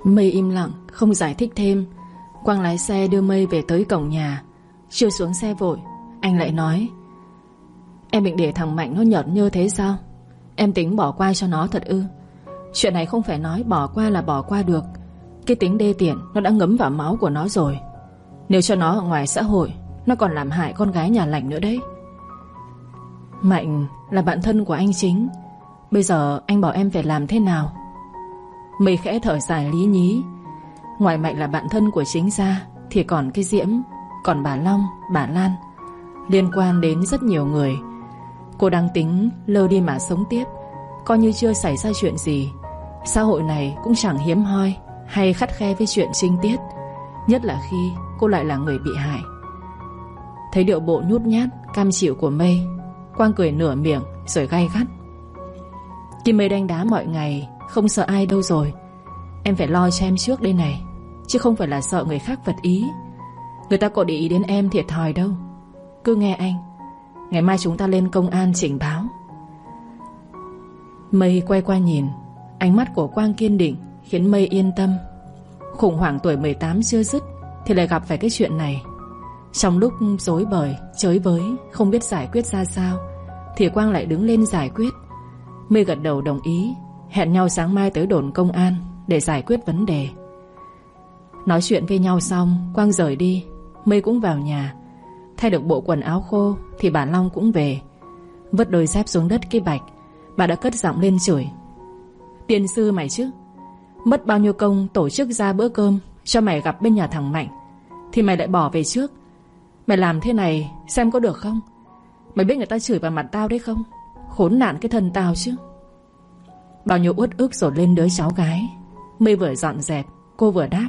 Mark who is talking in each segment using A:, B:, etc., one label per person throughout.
A: Mây im lặng không giải thích thêm. Quang lái xe đưa Mây về tới cổng nhà. Chưa xuống xe vội, anh lại nói: Em định để thằng Mạnh nó nhợt nhơ thế sao? Em tính bỏ qua cho nó thật ư? Chuyện này không phải nói bỏ qua là bỏ qua được. Cái tính đê tiện nó đã ngấm vào máu của nó rồi. Nếu cho nó ở ngoài xã hội, nó còn làm hại con gái nhà lành nữa đấy. Mạnh là bạn thân của anh Chính. Bây giờ anh bảo em phải làm thế nào? Mây khẽ thở dài lý nhí. Ngoài Mạnh là bạn thân của Chính ra thì còn cái Diễm, còn bà Long, bà Lan, liên quan đến rất nhiều người. Cô đang tính lơ đi mà sống tiếp, coi như chưa xảy ra chuyện gì. Xã hội này cũng chẳng hiếm hoi hay khắt khe với chuyện trinh tiết, nhất là khi cô lại là người bị hại. Thấy điệu bộ nhút nhát, cam chịu của Mây, Quang cười nửa miệng rồi gay gắt: Kim Mây đánh đá mọi ngày, không sợ ai đâu rồi. Em phải lo cho em trước đây này, chứ không phải là sợ người khác vật ý. Người ta có để ý đến em thiệt thòi đâu. Cứ nghe anh, ngày mai chúng ta lên công an trình báo. Mây quay qua nhìn. Ánh mắt của Quang kiên định khiến Mây yên tâm. Khủng hoảng tuổi 18 chưa dứt thì lại gặp phải cái chuyện này. Trong lúc rối bời, chới với, không biết giải quyết ra sao, thì Quang lại đứng lên giải quyết. Mây gật đầu đồng ý. Hẹn nhau sáng mai tới đồn công an để giải quyết vấn đề. Nói chuyện với nhau xong, Quang rời đi. Mây cũng vào nhà. Thay được bộ quần áo khô thì bà Long cũng về. Vứt đôi dép xuống đất cái bạch, bà đã cất giọng lên chửi: Tiên sư mày chứ, mất bao nhiêu công tổ chức ra bữa cơm cho mày gặp bên nhà thằng Mạnh, thì mày lại bỏ về trước. Mày làm thế này xem có được không? Mày biết người ta chửi vào mặt tao đấy không? Khốn nạn cái thân tao chứ. Bao nhiêu uất ức dồn lên đứa cháu gái. Mây vừa dọn dẹp, cô vừa đáp: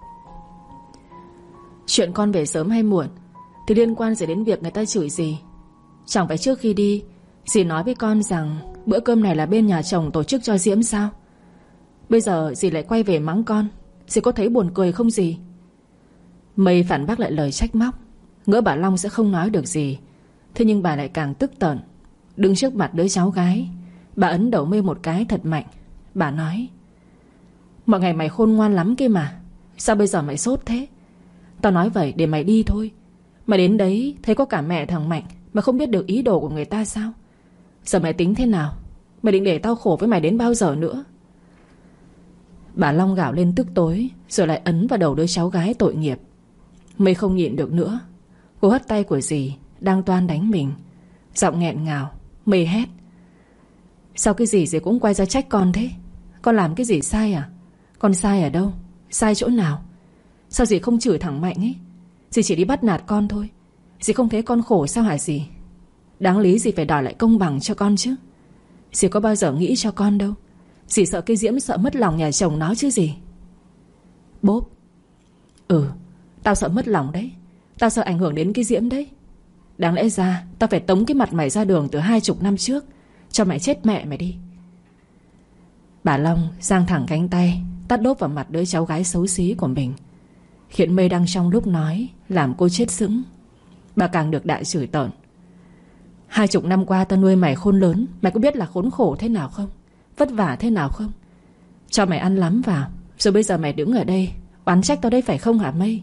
A: Chuyện con về sớm hay muộn thì liên quan gì đến việc người ta chửi gì? Chẳng phải trước khi đi dì nói với con rằng bữa cơm này là bên nhà chồng tổ chức cho Diễm sao? Bây giờ dì lại quay về mắng con, dì có thấy buồn cười không dì? Mây phản bác lại lời trách móc. Ngỡ bà Long sẽ không nói được gì, thế nhưng bà lại càng tức tợn. Đứng trước mặt đứa cháu gái, bà ấn đầu Mây một cái thật mạnh. Bà nói: Mọi ngày mày khôn ngoan lắm kia mà, sao bây giờ mày sốt thế? Tao nói vậy để mày đi thôi. Mày đến đấy thấy có cả mẹ thằng Mạnh mà không biết được ý đồ của người ta sao? Giờ mày tính thế nào? Mày định để tao khổ với mày đến bao giờ nữa? Bà Long gào lên tức tối, rồi lại ấn vào đầu đứa cháu gái tội nghiệp. Mây không nhịn được nữa. Cô hất tay của dì đang toan đánh mình. Giọng nghẹn ngào, Mây hét: Sao cái dì cũng quay ra trách con thế? Con làm cái gì sai à? Con sai ở đâu? Sai chỗ nào? Sao dì không chửi thằng Mạnh ấy? Dì chỉ đi bắt nạt con thôi. Dì không thấy con khổ sao hả dì? Đáng lý dì phải đòi lại công bằng cho con chứ. Dì có bao giờ nghĩ cho con đâu. Dì sợ cái Diễm sợ mất lòng nhà chồng nó chứ gì. Bốp. Tao sợ mất lòng đấy. Tao sợ ảnh hưởng đến cái Diễm đấy. Đáng lẽ ra tao phải tống cái mặt mày ra đường từ 20 năm trước, cho mày chết mẹ mày đi. Bà Long giang thẳng cánh tay tát đốp vào mặt đứa cháu gái xấu xí của mình, khiến Mây đang trong lúc nói làm cô chết sững. Bà càng được đại chửi tợn: 20 năm qua tao nuôi mày khôn lớn, mày có biết là khốn khổ thế nào không? Vất vả thế nào không? Cho mày ăn lắm vào, rồi bây giờ mày đứng ở đây oán trách tao đây phải không hả Mây?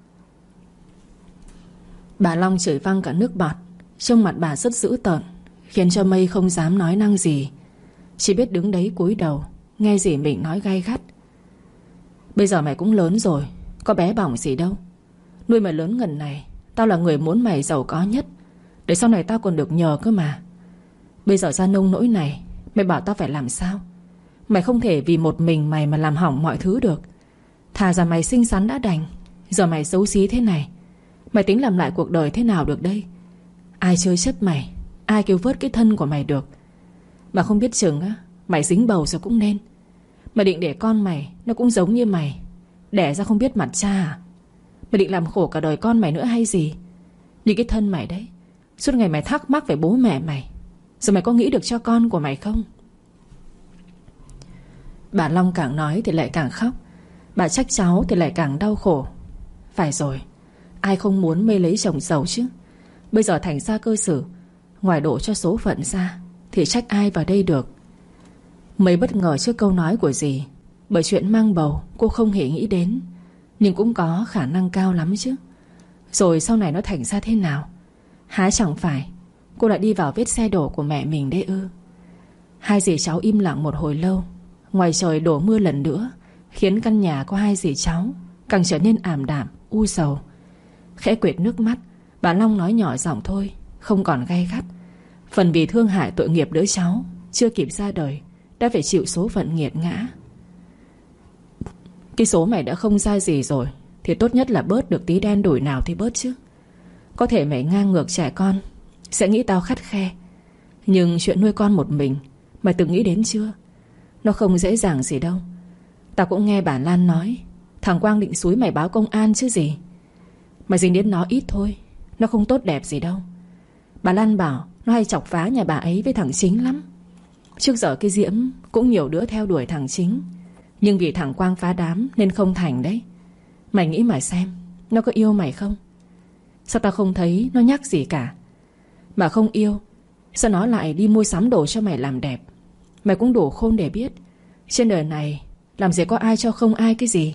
A: Bà Long chửi văng cả nước bọt. Trông mặt bà rất dữ tợn, khiến cho Mây không dám nói năng gì, chỉ biết đứng đấy cúi đầu nghe dì mình nói gay gắt. Bây giờ mày cũng lớn rồi, có bé bỏng gì đâu. Nuôi mày lớn ngần này, tao là người muốn mày giàu có nhất, để sau này tao còn được nhờ cơ mà. Bây giờ ra nông nỗi này, mày bảo tao phải làm sao? Mày không thể vì một mình mày mà làm hỏng mọi thứ được. Thà ra mày xinh xắn đã đành, giờ mày xấu xí thế này, mày tính làm lại cuộc đời thế nào được đây? Ai chơi chấp mày, ai cứu vớt cái thân của mày được? Mà không biết chừng á, mày dính bầu rồi cũng nên. Mày định để con mày nó cũng giống như mày, đẻ ra không biết mặt cha à? Mày định làm khổ cả đời con mày nữa hay gì? Như cái thân mày đấy, suốt ngày mày thắc mắc về bố mẹ mày, rồi mày có nghĩ được cho con của mày không? Bà Long càng nói thì lại càng khóc. Bà trách cháu thì lại càng đau khổ. Phải rồi, ai không muốn Mây lấy chồng giàu chứ? Bây giờ thành ra cơ xử, ngoài đổ cho số phận ra thì trách ai vào đây được? Mây bất ngờ trước câu nói của dì. Bởi chuyện mang bầu cô không hề nghĩ đến, nhưng cũng có khả năng cao lắm chứ. Rồi sau này nó thành ra thế nào? Há chẳng phải cô lại đi vào vết xe đổ của mẹ mình đấy ư? Hai dì cháu im lặng một hồi lâu. Ngoài trời đổ mưa lần nữa, khiến căn nhà của hai dì cháu càng trở nên ảm đạm, u sầu. Khẽ quệt nước mắt, bà Long nói nhỏ giọng thôi, không còn gay gắt. Phần vì thương hại tội nghiệp đứa cháu chưa kịp ra đời đã phải chịu số phận nghiệt ngã. Cái số mày đã không ra gì rồi thì tốt nhất là bớt được tí đen đủi nào thì bớt chứ. Có thể mày ngang ngược trẻ con, sẽ nghĩ tao khắt khe, nhưng chuyện nuôi con một mình mày từng nghĩ đến chưa? Nó không dễ dàng gì đâu. Tao cũng nghe bà Lan nói thằng Quang định xúi mày báo công an chứ gì. Mày dính đến nó ít thôi, nó không tốt đẹp gì đâu. Bà Lan bảo nó hay chọc phá nhà bà ấy với thằng Chính lắm. Trước giờ cái Diễm cũng nhiều đứa theo đuổi thằng Chính, nhưng vì thằng Quang phá đám nên không thành đấy. Mày nghĩ mà xem, nó có yêu mày không? Sao tao không thấy nó nhắc gì cả? Mà không yêu, sao nó lại đi mua sắm đồ cho mày làm đẹp? Mày cũng đủ khôn để biết trên đời này làm gì có ai cho không ai cái gì.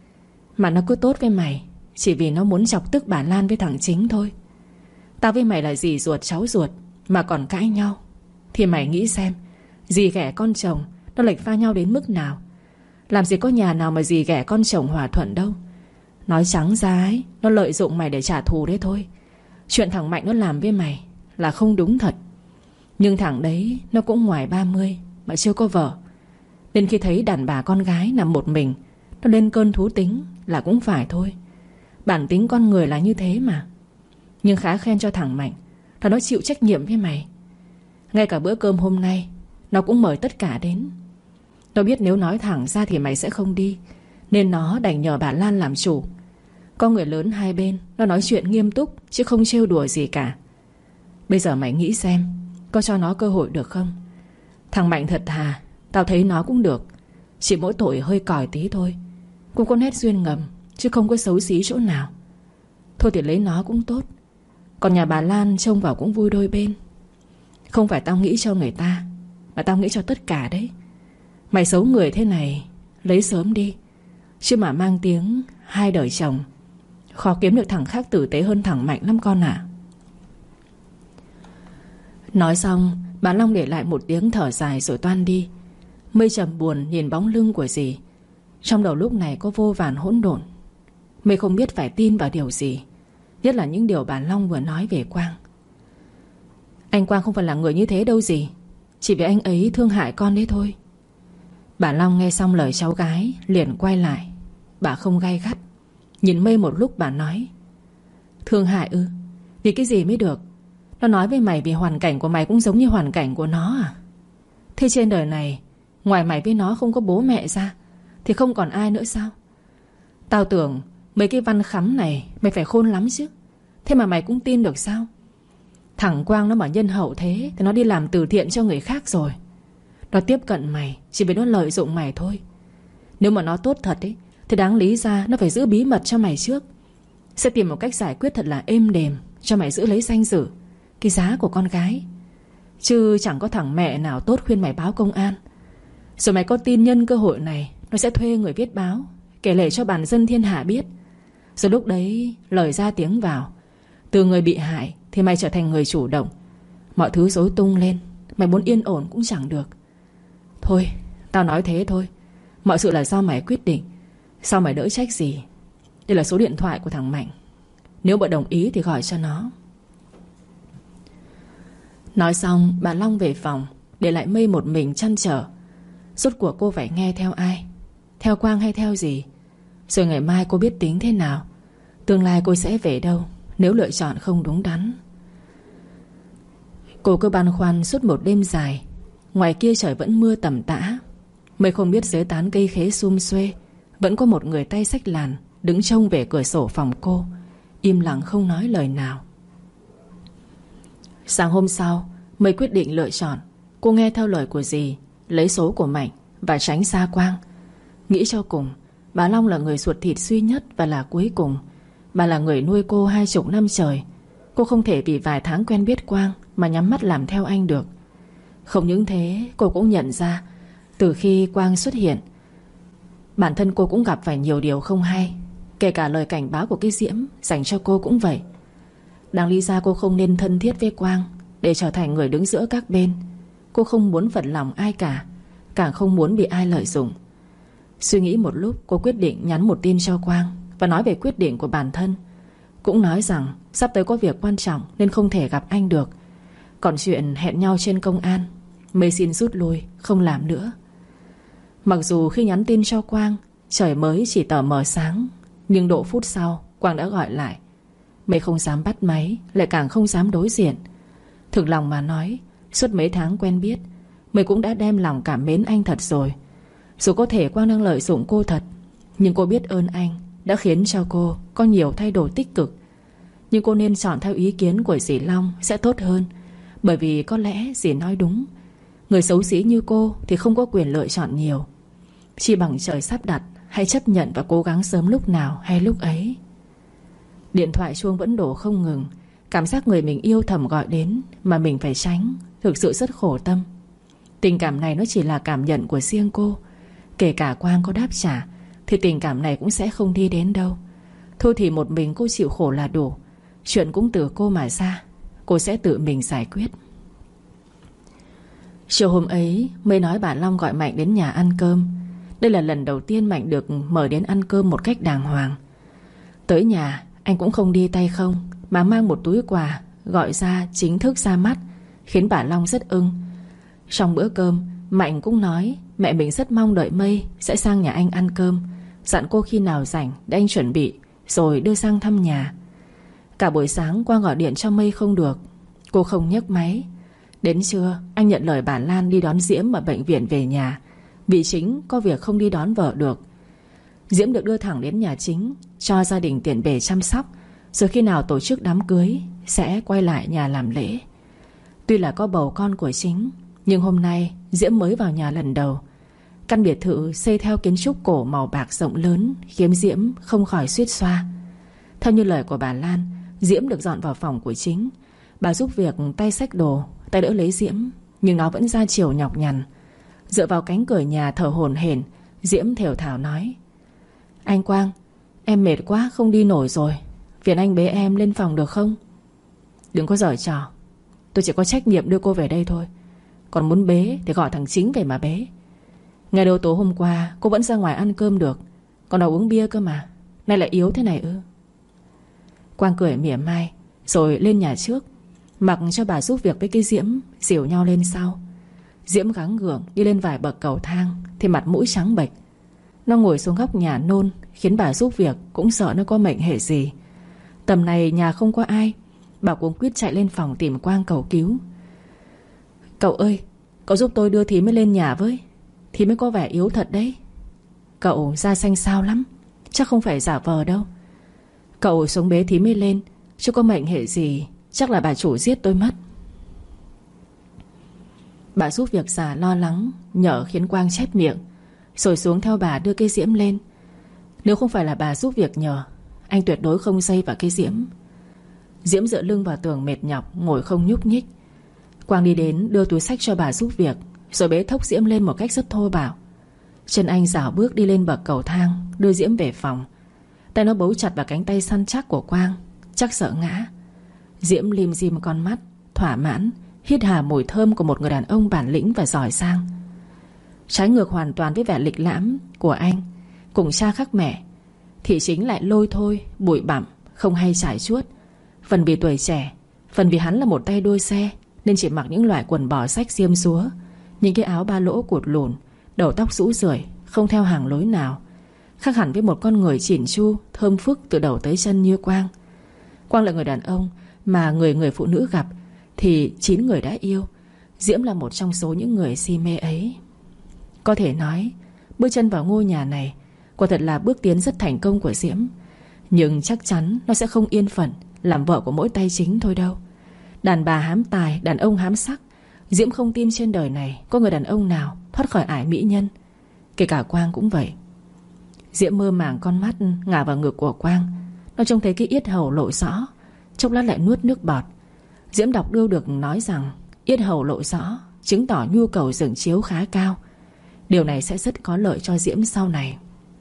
A: Mà nó cứ tốt với mày chỉ vì nó muốn chọc tức bà Lan với thằng Chính thôi. Tao với mày là dì ruột cháu ruột mà còn cãi nhau, thì mày nghĩ xem, dì ghẻ con chồng nó lệch pha nhau đến mức nào. Làm gì có nhà nào mà dì ghẻ con chồng hòa thuận đâu. Nói trắng ra ấy, nó lợi dụng mày để trả thù đấy thôi. Chuyện thằng Mạnh nó làm với mày là không đúng thật. Nhưng thằng đấy nó cũng ngoài 30 mà chưa có vợ, nên khi thấy đàn bà con gái nằm một mình, nó lên cơn thú tính là cũng phải thôi. Bản tính con người là như thế mà. Nhưng khá khen cho thằng Mạnh là nó chịu trách nhiệm với mày. Ngay cả bữa cơm hôm nay nó cũng mời tất cả đến. Nó biết nếu nói thẳng ra thì mày sẽ không đi, nên nó đành nhờ bà Lan làm chủ. Có người lớn hai bên, nó nói chuyện nghiêm túc chứ không trêu đùa gì cả. Bây giờ mày nghĩ xem, có cho nó cơ hội được không? Thằng Mạnh thật thà, tao thấy nó cũng được. Chỉ mỗi tội hơi còi tí thôi. Cũng có nét duyên ngầm, chứ không có xấu xí chỗ nào. Thôi thì lấy nó cũng tốt. Còn nhà bà Lan trông vào cũng vui đôi bên. Không phải tao nghĩ cho người ta, mà tao nghĩ cho tất cả đấy. Mày xấu người thế này, lấy sớm đi. Chứ mà mang tiếng hai đời chồng, khó kiếm được thằng khác tử tế hơn thằng Mạnh lắm con ạ. Nói xong, bà Long để lại một tiếng thở dài rồi toan đi. Mây trầm buồn nhìn bóng lưng của dì. Trong đầu lúc này có vô vàn hỗn độn. Mây không biết phải tin vào điều gì, nhất là những điều bà Long vừa nói về Quang. Anh Quang không phải là người như thế đâu dì, chỉ vì anh ấy thương hại con đấy thôi. Bà Long nghe xong lời cháu gái liền quay lại. Bà không gay gắt, nhìn Mây một lúc bà nói: thương hại ư? Vì cái gì mới được? Nó nói với mày vì hoàn cảnh của mày cũng giống như hoàn cảnh của nó à? Thế trên đời này ngoài mày với nó không có bố mẹ ra thì không còn ai nữa sao? Tao tưởng mấy cái văn khắm này mày phải khôn lắm chứ. Thế mà mày cũng tin được sao? Thằng Quang nó mà nhân hậu thế thì nó đi làm từ thiện cho người khác rồi. Nó tiếp cận mày chỉ vì nó lợi dụng mày thôi. Nếu mà nó tốt thật ấy thì đáng lý ra nó phải giữ bí mật cho mày trước. Sẽ tìm một cách giải quyết thật là êm đềm cho mày giữ lấy danh dự, cái giá của con gái. Chứ chẳng có thằng mẹ nào tốt khuyên mày báo công an. Rồi mày có tin nhân cơ hội này nó sẽ thuê người viết báo, kể lể cho bản dân thiên hạ biết. Rồi lúc đấy lời ra tiếng vào, từ người bị hại thì mày trở thành người chủ động. Mọi thứ rối tung lên, mày muốn yên ổn cũng chẳng được. Thôi, tao nói thế thôi. Mọi sự là do mày quyết định, sao mày đỡ trách gì. Đây là số điện thoại của thằng Mạnh, nếu bà đồng ý thì gọi cho nó. Nói xong bà Long về phòng, để lại Mây một mình trăn trở. Rốt cuộc cô phải nghe theo ai? Theo Quang hay theo gì? Rồi ngày mai cô biết tính thế nào? Tương lai cô sẽ về đâu nếu lựa chọn không đúng đắn? Cô cứ băn khoăn suốt một đêm dài. Ngoài kia trời vẫn mưa tầm tã. Mây không biết dưới tán cây khế sum xuê vẫn có một người tay xách làn đứng trông về cửa sổ phòng cô, im lặng không nói lời nào. Sáng hôm sau, Mây quyết định lựa chọn. Cô nghe theo lời của dì, lấy số của Mạnh và tránh xa Quang. Nghĩ cho cùng, bà Long là người ruột thịt duy nhất và là cuối cùng. Bà là người nuôi cô 20 năm trời. Cô không thể vì vài tháng quen biết Quang mà nhắm mắt làm theo anh được. Không những thế, cô cũng nhận ra từ khi Quang xuất hiện, Bản thân cô cũng gặp phải nhiều điều không hay, kể cả lời cảnh báo của cái Diễm dành cho cô cũng vậy. Đáng lý ra cô không nên thân thiết với Quang để trở thành người đứng giữa các bên. Cô không muốn phật lòng ai cả, càng không muốn bị ai lợi dụng. Suy nghĩ một lúc, cô quyết định nhắn một tin cho Quang và nói về quyết định của bản thân. Cũng nói rằng sắp tới có việc quan trọng nên không thể gặp anh được. Còn chuyện hẹn nhau trên công an, Mây xin rút lui, không làm nữa. Mặc dù khi nhắn tin cho Quang, trời mới chỉ tờ mờ sáng, nhưng độ phút sau Quang đã gọi lại. Mây không dám bắt máy, lại càng không dám đối diện. Thực lòng mà nói, suốt mấy tháng quen biết, Mây cũng đã đem lòng cảm mến anh thật rồi. Dù có thể Quang đang lợi dụng cô thật, nhưng cô biết ơn anh đã khiến cho cô có nhiều thay đổi tích cực. Nhưng cô nên chọn theo ý kiến của dì Long sẽ tốt hơn. Bởi vì có lẽ dì nói đúng, người xấu xí như cô thì không có quyền lựa chọn nhiều. Chỉ bằng trời sắp đặt, hãy chấp nhận và cố gắng sớm lúc nào hay lúc ấy. Điện thoại chuông vẫn đổ không ngừng. Cảm giác người mình yêu thầm gọi đến mà mình phải tránh thực sự rất khổ tâm. Tình cảm này nó chỉ là cảm nhận của riêng cô. Kể cả Quang có đáp trả thì tình cảm này cũng sẽ không đi đến đâu. Thôi thì một mình cô chịu khổ là đủ. Chuyện cũng từ cô mà ra, cô sẽ tự mình giải quyết. Chiều hôm ấy, Mây nói bà Long gọi Mạnh đến nhà ăn cơm. Đây là lần đầu tiên Mạnh được mời đến ăn cơm một cách đàng hoàng. Tới nhà, anh cũng không đi tay không, mà mang một túi quà gọi ra chính thức ra mắt, khiến bà Long rất ưng. Trong bữa cơm, Mạnh cũng nói mẹ mình rất mong đợi Mây sẽ sang nhà anh ăn cơm, dặn cô khi nào rảnh để anh chuẩn bị rồi đưa sang thăm nhà. Cả buổi sáng Quang gọi điện cho Mây không được, cô không nhấc máy. Đến trưa, anh nhận lời bà Lan đi đón Diễm ở bệnh viện về nhà, vì chính có việc không đi đón vợ được. Diễm được đưa thẳng đến nhà chính, cho gia đình tiền bề chăm sóc, rồi khi nào tổ chức đám cưới sẽ quay lại nhà làm lễ. Tuy là có bầu con của chính, nhưng hôm nay Diễm mới vào nhà lần đầu. Căn biệt thự xây theo kiến trúc cổ màu bạc rộng lớn khiến Diễm không khỏi suýt xoa. Theo như lời của bà Lan, Diễm được dọn vào phòng của chính. Bà giúp việc tay xách đồ, tay đỡ lấy Diễm, nhưng nó vẫn ra chiều nhọc nhằn. Dựa vào cánh cửa nhà thở hổn hển, Diễm thều thào nói: "Anh Quang, em mệt quá không đi nổi rồi, phiền anh bế em lên phòng được không?" "Đừng có giở trò, tôi chỉ có trách nhiệm đưa cô về đây thôi. Còn muốn bế thì gọi thằng Chính về mà bế. Ngày đầu tối hôm qua cô vẫn ra ngoài ăn cơm được, còn đâu uống bia cơ mà, nay lại yếu thế này ư?" Quang cười mỉa mai rồi lên nhà trước, mặc cho bà giúp việc với cái Diễm dìu nhau lên sau. Diễm gắng gượng đi lên vài bậc cầu thang thì mặt mũi trắng bệch. Nó ngồi xuống góc nhà nôn, khiến bà giúp việc cũng sợ nó có mệnh hệ gì. Tầm này nhà không có ai, bà cuống quýt chạy lên phòng tìm Quang cầu cứu. "Cậu ơi, cậu giúp tôi đưa Thí mới lên nhà với. Thí mới có vẻ yếu thật đấy. Cậu da xanh xao lắm, chắc không phải giả vờ đâu. Cậu xuống bế Thí mới lên, chứ có mệnh hệ gì chắc là bà chủ giết tôi mất." Bà giúp việc già lo lắng nhở khiến Quang chép miệng, rồi xuống theo bà đưa cây Diễm lên. Nếu không phải là bà giúp việc nhờ, anh tuyệt đối không dây vào cây Diễm. Diễm dựa lưng vào tường mệt nhọc, ngồi không nhúc nhích. Quang đi đến đưa túi xách cho bà giúp việc, rồi bế thốc Diễm lên một cách rất thô bạo. Chân anh rảo bước đi lên bậc cầu thang, đưa Diễm về phòng. Tay nó bấu chặt vào cánh tay săn chắc của Quang, chắc sợ ngã. Diễm lim dim con mắt, thỏa mãn hít hà mùi thơm của một người đàn ông bản lĩnh và giỏi giang. Trái ngược hoàn toàn với vẻ lịch lãm của anh, cùng cha khác mẹ, thì Chính lại lôi thôi, bụi bặm, không hay trải chuốt. Phần vì tuổi trẻ, phần vì hắn là một tay đua xe, nên chỉ mặc những loại quần bò xách xiêm xúa, những cái áo ba lỗ cụt lùn, đầu tóc rũ rượi, không theo hàng lối nào. Khác hẳn với một con người chỉn chu, thơm phức từ đầu tới chân như Quang. Quang là người đàn ông mà người phụ nữ gặp thì 9 người đã yêu. Diễm là một trong số những người si mê ấy. Có thể nói bước chân vào ngôi nhà này quả thật là bước tiến rất thành công của Diễm. Nhưng chắc chắn nó sẽ không yên phận làm vợ của mỗi tay Chính thôi đâu. Đàn bà hám tài, đàn ông hám sắc. Diễm không tin trên đời này có người đàn ông nào thoát khỏi ải mỹ nhân. Kể cả Quang cũng vậy. Diễm mơ màng con mắt ngả vào ngực của Quang. Nó trông thấy cái yết hầu lộ rõ, chốc lát lại nuốt nước bọt. Diễm đọc đưa được nói rằng yết hầu lộ rõ chứng tỏ nhu cầu giường chiếu khá cao. Điều này sẽ rất có lợi cho Diễm sau này.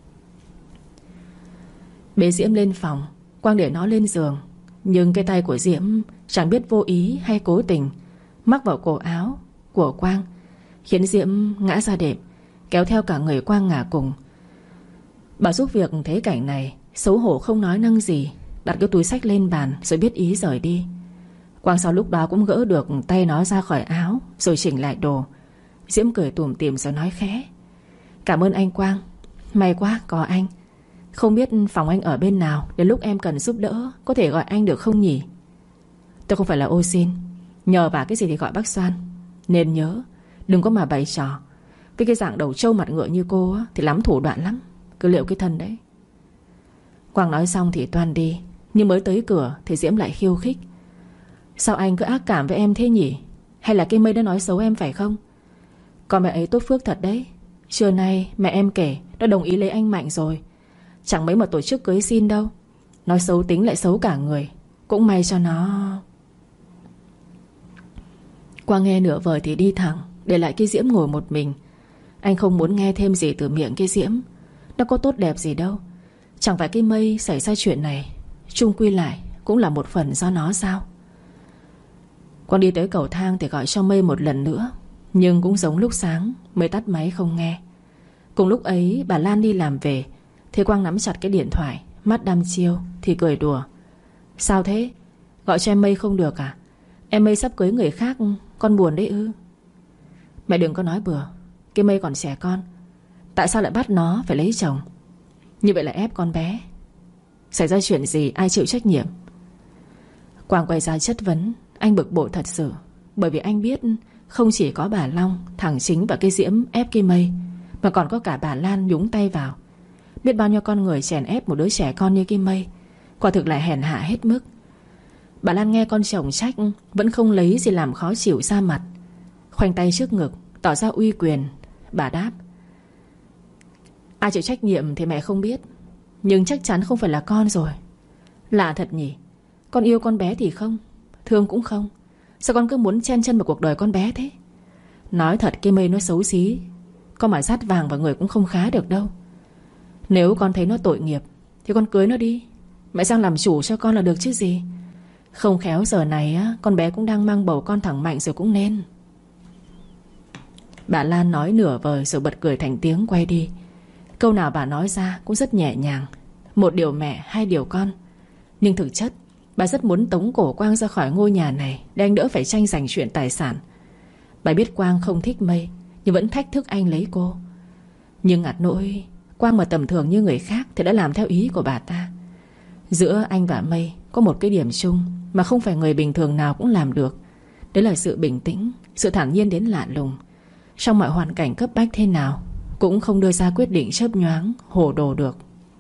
A: Bế Diễm lên phòng, Quang để nó lên giường. Nhưng cái tay của Diễm chẳng biết vô ý hay cố tình mắc vào cổ áo của Quang, khiến Diễm ngã ra đệm, kéo theo cả người Quang ngả cùng. Bà giúp việc thấy cảnh này, xấu hổ không nói năng gì, đặt cái túi xách lên bàn rồi biết ý rời đi. Quang sau lúc đó cũng gỡ được tay nó ra khỏi áo rồi chỉnh lại đồ. Diễm cười tủm tỉm rồi nói khẽ: "Cảm ơn anh Quang, may quá có anh. Không biết phòng anh ở bên nào, đến lúc em cần giúp đỡ có thể gọi anh được không nhỉ?" "Tôi không phải là ô xin, nhờ vả cái gì thì gọi bác Soan. Nên nhớ đừng có mà bày trò. Với cái dạng đầu trâu mặt ngựa như cô á, thì lắm thủ đoạn lắm. Cứ liệu cái thân đấy." Quang nói xong thì toan đi, nhưng mới tới cửa thì Diễm lại khiêu khích: "Sao anh cứ ác cảm với em thế nhỉ? Hay là cái Mây đã nói xấu em phải không? Con mẹ ấy tốt phước thật đấy. Trưa nay mẹ em kể đã đồng ý lấy anh Mạnh rồi. Chẳng mấy mà tổ chức cưới xin đâu. Nói xấu tính lại xấu cả người. Cũng may cho nó." Quang nghe nửa vời thì đi thẳng, để lại cái Diễm ngồi một mình. Anh không muốn nghe thêm gì từ miệng cái Diễm. Nó có tốt đẹp gì đâu. Chẳng phải cái Mây xảy ra chuyện này chung quy lại cũng là một phần do nó sao? Quang đi tới cầu thang thì gọi cho Mây một lần nữa, nhưng cũng giống lúc sáng, Mây tắt máy không nghe. Cùng lúc ấy bà Lan đi làm về, thì Quang nắm chặt cái điện thoại, mắt đăm chiêu thì cười đùa: "Sao thế? Gọi cho em Mây không được à? Em Mây sắp cưới người khác, con buồn đấy ư?" "Mẹ đừng có nói bừa. Cái Mây còn trẻ con, tại sao lại bắt nó phải lấy chồng? Như vậy là ép con bé. Xảy ra chuyện gì ai chịu trách nhiệm?" Quang quay ra chất vấn. Anh bực bội thật sự, bởi vì anh biết không chỉ có bà Long, thằng Chính và cái Diễm ép cái Mây, mà còn có cả bà Lan nhúng tay vào. Biết bao nhiêu con người chèn ép một đứa trẻ con như cái Mây, quả thực lại hèn hạ hết mức. Bà Lan nghe con chồng trách vẫn không lấy gì làm khó chịu ra mặt, khoanh tay trước ngực tỏ ra uy quyền. Bà đáp: "Ai chịu trách nhiệm thì mẹ không biết, nhưng chắc chắn không phải là con rồi. Lạ thật nhỉ. Con yêu con bé thì không, thương cũng không. Sao con cứ muốn chen chân vào cuộc đời con bé thế? Nói thật cái Mây nó xấu xí, con mà dát vàng vào người cũng không khá được đâu. Nếu con thấy nó tội nghiệp thì con cưới nó đi, mẹ sang làm chủ cho con là được chứ gì. Không khéo giờ này á, con bé cũng đang mang bầu con thằng Mạnh rồi cũng nên." Bà Lan nói nửa vời rồi bật cười thành tiếng quay đi. Câu nào bà nói ra cũng rất nhẹ nhàng, một điều mẹ hai điều con. Nhưng thực chất bà rất muốn tống cổ Quang ra khỏi ngôi nhà này, để anh đỡ phải tranh giành chuyện tài sản. Bà biết Quang không thích Mây, nhưng vẫn thách thức anh lấy cô. Nhưng ngặt nỗi Quang mà tầm thường như người khác thì đã làm theo ý của bà ta. Giữa anh và Mây có một cái điểm chung mà không phải người bình thường nào cũng làm được. Đấy là sự bình tĩnh, sự thản nhiên đến lạ lùng. Trong mọi hoàn cảnh cấp bách thế nào cũng không đưa ra quyết định chớp nhoáng, hồ đồ được.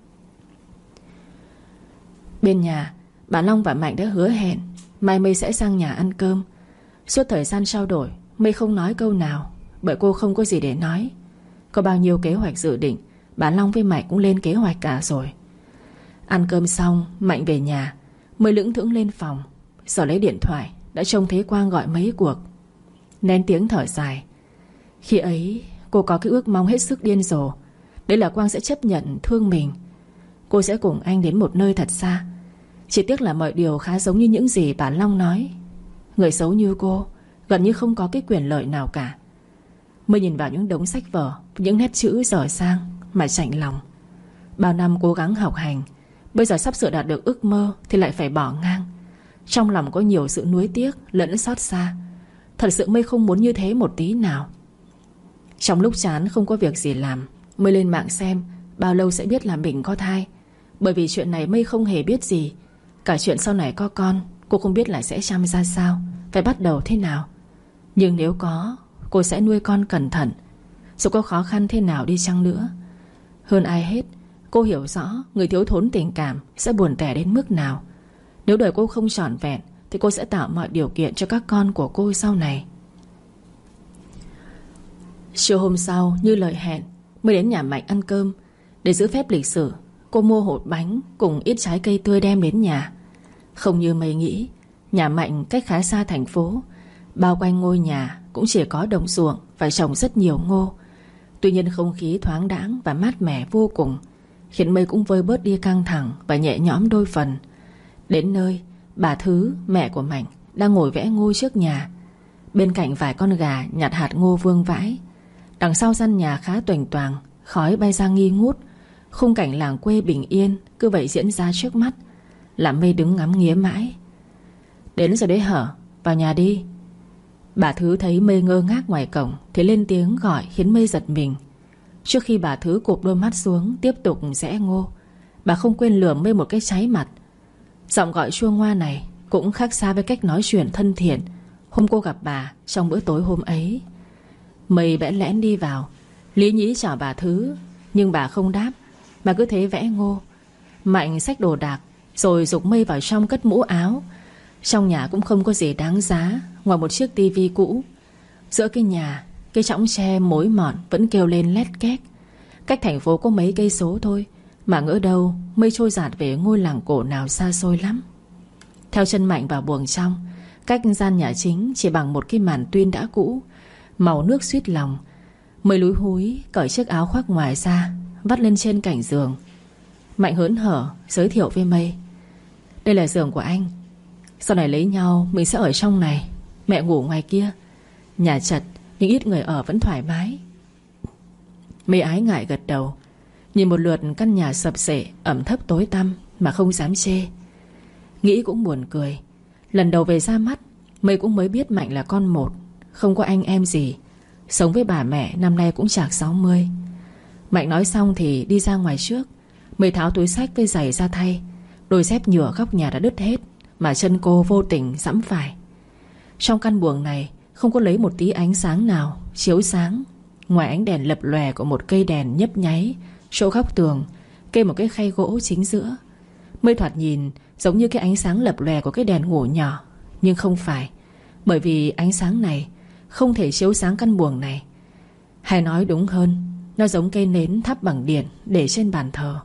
A: Bên nhà, bà Long và Mạnh đã hứa hẹn mai Mây sẽ sang nhà ăn cơm. Suốt thời gian trao đổi, Mây không nói câu nào, bởi cô không có gì để nói. Có bao nhiêu kế hoạch dự định, bà Long với Mạnh cũng lên kế hoạch cả rồi. Ăn cơm xong, Mạnh về nhà, Mây lững thững lên phòng. Giờ lấy điện thoại, đã trông thấy Quang gọi mấy cuộc. Nén tiếng thở dài. Khi ấy cô có cái ước mong hết sức điên rồ, đấy là Quang sẽ chấp nhận thương mình. Cô sẽ cùng anh đến một nơi thật xa. Chỉ tiếc là mọi điều khá giống như những gì bà Long nói. Người xấu như cô gần như không có cái quyền lợi nào cả. Mới nhìn vào những đống sách vở, những nét chữ giỏi sang mà chạnh lòng. Bao năm cố gắng học hành, bây giờ sắp sửa đạt được ước mơ thì lại phải bỏ ngang. Trong lòng có nhiều sự nuối tiếc lẫn xót xa. Thật sự Mây không muốn như thế một tí nào. Trong lúc chán không có việc gì làm, Mây lên mạng xem bao lâu sẽ biết là mình có thai. Bởi vì chuyện này Mây không hề biết gì. Cả chuyện sau này có con, cô không biết là sẽ chăm ra sao, phải bắt đầu thế nào. Nhưng nếu có, cô sẽ nuôi con cẩn thận, dù có khó khăn thế nào đi chăng nữa. Hơn ai hết, cô hiểu rõ người thiếu thốn tình cảm sẽ buồn tẻ đến mức nào. Nếu đời cô không trọn vẹn thì cô sẽ tạo mọi điều kiện cho các con của cô sau này. Chiều hôm sau như lời hẹn, Mới đến nhà Mạnh ăn cơm. Để giữ phép lịch sử, cô mua hột bánh cùng ít trái cây tươi đem đến nhà. Không như Mây nghĩ, nhà Mạnh cách khá xa thành phố. Bao quanh ngôi nhà cũng chỉ có đồng ruộng và trồng rất nhiều ngô. Tuy nhiên không khí thoáng đãng và mát mẻ vô cùng, khiến Mây cũng vơi bớt đi căng thẳng và nhẹ nhõm đôi phần. Đến nơi, bà Thứ, mẹ của Mạnh, đang ngồi vẽ ngô trước nhà. Bên cạnh vài con gà nhặt hạt ngô vương vãi. Đằng sau gian nhà khá toành toàng, khói bay ra nghi ngút. Khung cảnh làng quê bình yên cứ vậy diễn ra trước mắt, làm Mây đứng ngắm nghía mãi. Đến rồi đấy hở, vào nhà đi. Bà Thứ thấy Mây ngơ ngác ngoài cổng thì lên tiếng gọi khiến Mây giật mình. Trước khi bà Thứ cụp đôi mắt xuống tiếp tục giã ngô, bà không quên lườm Mây một cái cháy mặt. Giọng gọi chua ngoa này cũng khác xa với cách nói chuyện thân thiện hôm cô gặp bà trong bữa tối hôm ấy. Mây bẽn lẽn đi vào, lý nhí chào bà Thứ, nhưng bà không đáp mà cứ thế vẽ ngô. Mạnh xách đồ đạc rồi giục Mây vào trong cất mũ áo. Trong nhà cũng không có gì đáng giá ngoài một chiếc tivi cũ. Giữa cái nhà, cái chõng tre mối mọt vẫn kêu lên lét két. Cách thành phố có mấy cây số thôi, mà ngỡ đâu Mây trôi dạt về ngôi làng cổ nào xa xôi lắm. Theo chân Mạnh vào buồng trong, cách gian nhà chính chỉ bằng một cái màn tuyên đã cũ, màu nước suýt lòng. Mây lúi húi cởi chiếc áo khoác ngoài ra, vắt lên trên cạnh giường. Mạnh hớn hở giới thiệu với Mây: đây là giường của anh. Sau này lấy nhau mình sẽ ở trong này, mẹ ngủ ngoài kia. Nhà chật nhưng ít người ở vẫn thoải mái. Mây ái ngại gật đầu, nhìn một lượt căn nhà sập xệ ẩm thấp tối tăm mà không dám chê. Nghĩ cũng buồn cười. Lần đầu về ra mắt, Mây cũng mới biết Mạnh là con một, không có anh em gì, sống với bà mẹ năm nay cũng chạc 60. Mạnh nói xong thì đi ra ngoài trước. Mây tháo túi xách với giày ra thay. Đôi dép nhựa góc nhà đã đứt hết, mà chân cô vô tình giẫm phải. Trong căn buồng này không có lấy một tí ánh sáng nào chiếu sáng, ngoài ánh đèn lập lòe của một cây đèn nhấp nháy chỗ góc tường, kê một cái khay gỗ chính giữa. Mây thoạt nhìn giống như cái ánh sáng lập lòe của cái đèn ngủ nhỏ, nhưng không phải, bởi vì ánh sáng này không thể chiếu sáng căn buồng này. Hay nói đúng hơn, nó giống cây nến thắp bằng điện để trên bàn thờ.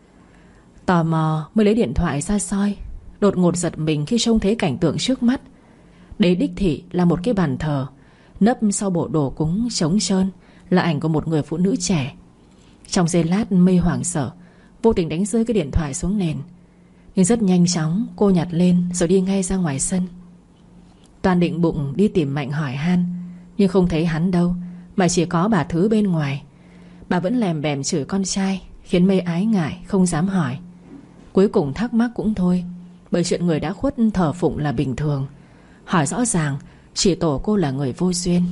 A: Tò mò mới lấy điện thoại ra soi, đột ngột giật mình khi trông thấy cảnh tượng trước mắt. Đấy đích thị là một cái bàn thờ, nấp sau bộ đồ cúng trống trơn là ảnh của một người phụ nữ trẻ. Trong giây lát Mây hoảng sợ, vô tình đánh rơi cái điện thoại xuống nền. Nhưng rất nhanh chóng cô nhặt lên rồi đi ngay ra ngoài sân. Toàn định bụng đi tìm Mạnh hỏi han, nhưng không thấy hắn đâu, mà chỉ có bà Thứ bên ngoài. Bà vẫn lèm bèm chửi con trai, khiến Mây ái ngại không dám hỏi. Cuối cùng thắc mắc cũng thôi, bởi chuyện người đã khuất thờ phụng là bình thường. Hỏi rõ ràng chỉ tổ cô là người vô duyên.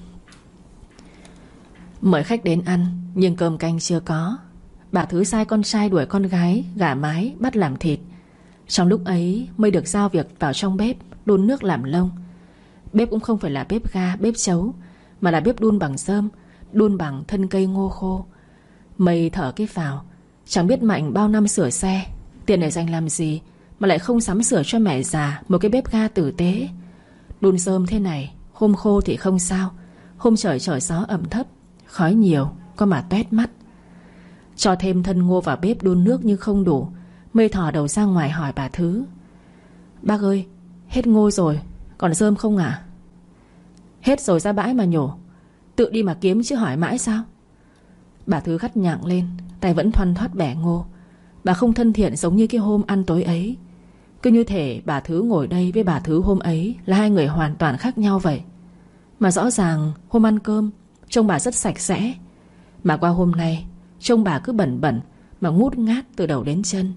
A: Mời khách đến ăn, nhưng cơm canh chưa có. Bà Thứ sai con trai đuổi con gái gà mái bắt làm thịt. Trong lúc ấy Mây được giao việc vào trong bếp đun nước làm lông. Bếp cũng không phải là bếp ga, bếp chấu, mà là bếp đun bằng rơm, đun bằng thân cây ngô khô. Mây thở cái phào. Chẳng biết Mạnh bao năm sửa xe, tiền để dành làm gì mà lại không sắm sửa cho mẹ già một cái bếp ga tử tế. Đun rơm thế này, hôm khô thì không sao, hôm trời trở gió ẩm thấp, khói nhiều có mà toét mắt. Cho thêm thân ngô vào bếp đun nước nhưng không đủ. Mây thò đầu ra ngoài hỏi bà Thứ: bác ơi, hết ngô rồi, còn rơm không à? Hết rồi ra bãi mà nhổ, tự đi mà kiếm chứ hỏi mãi sao? Bà Thứ gắt nhặng lên, tay vẫn thoăn thoắt bẻ ngô. Bà không thân thiện giống như cái hôm ăn tối ấy. Cứ như thể bà Thứ ngồi đây với bà Thứ hôm ấy là hai người hoàn toàn khác nhau vậy. Mà rõ ràng hôm ăn cơm trông bà rất sạch sẽ, mà qua hôm nay trông bà cứ bẩn bẩn mà ngút ngát từ đầu đến chân.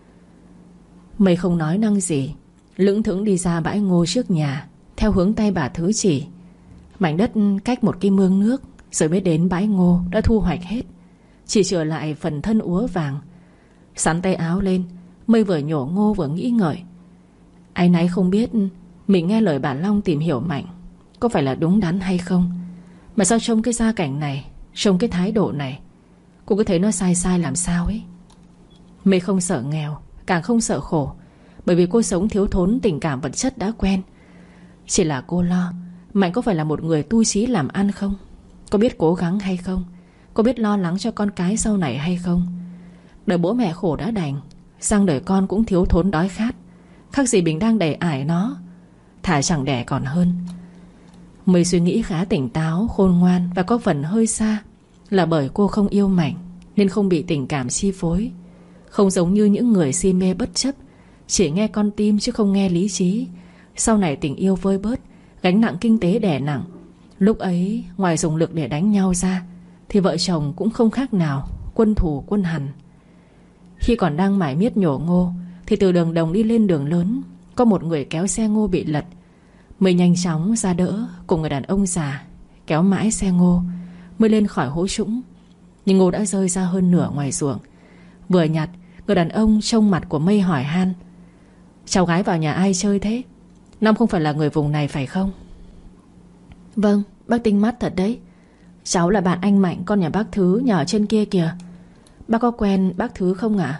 A: Mây không nói năng gì, lững thững đi ra bãi ngô trước nhà theo hướng tay bà Thứ chỉ. Mảnh đất cách một cái mương nước, rồi mới đến bãi ngô đã thu hoạch hết, chỉ chừa lại phần thân úa vàng. Sắn tay áo lên, Mây vừa nhổ ngô vừa nghĩ ngợi. Áy náy không biết mình nghe lời bà Long tìm hiểu Mạnh có phải là đúng đắn hay không. Mà sao trông cái gia cảnh này, trông cái thái độ này, cô cứ thấy nó sai sai làm sao ấy. Mây không sợ nghèo, càng không sợ khổ, bởi vì cô sống thiếu thốn tình cảm vật chất đã quen. Chỉ là cô lo Mạnh có phải là một người tu chí làm ăn không, có biết cố gắng hay không, có biết lo lắng cho con cái sau này hay không. Đời bố mẹ khổ đã đành, sang đời con cũng thiếu thốn đói khát, khác gì mình đang đẩy ải nó, thà chẳng đẻ còn hơn. Mây suy nghĩ khá tỉnh táo, khôn ngoan, và có phần hơi xa là bởi cô không yêu Mạnh, nên không bị tình cảm chi phối. Không giống như những người si mê bất chấp, chỉ nghe con tim chứ không nghe lý trí. Sau này tình yêu vơi bớt, gánh nặng kinh tế đè nặng. Lúc ấy ngoài dùng lực để đánh nhau ra thì vợ chồng cũng không khác nào quân thù quân hằn. Khi còn đang mải miết nhổ ngô thì từ đường đồng đi lên đường lớn, có một người kéo xe ngô bị lật. Mới nhanh chóng ra đỡ cùng người đàn ông già. Kéo mãi xe ngô mới lên khỏi hố trũng, nhưng ngô đã rơi ra hơn nửa ngoài ruộng. Vừa nhặt, người đàn ông trông mặt của Mây hỏi han: cháu gái vào nhà ai chơi thế? Năm không phải là người vùng này phải không? Vâng, bác tinh mắt thật đấy. Cháu là bạn anh Mạnh, con nhà bác Thứ, nhà ở trên kia kìa. Bác có quen bác Thứ không ạ?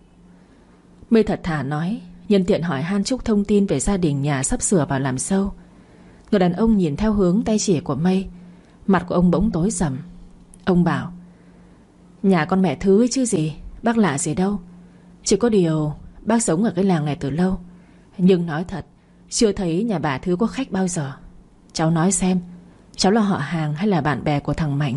A: Mây thật thà nói, nhân tiện hỏi han chúc thông tin về gia đình nhà sắp sửa vào làm sâu. Người đàn ông nhìn theo hướng tay chỉ của Mây. Mặt của ông bỗng tối sầm. Ông bảo: nhà con mẹ Thứ ấy chứ gì, bác lạ gì đâu. Chỉ có điều bác sống ở cái làng này từ lâu, nhưng nói thật chưa thấy nhà bà Thứ có khách bao giờ. Cháu nói xem, cháu là họ hàng hay là bạn bè của thằng Mạnh?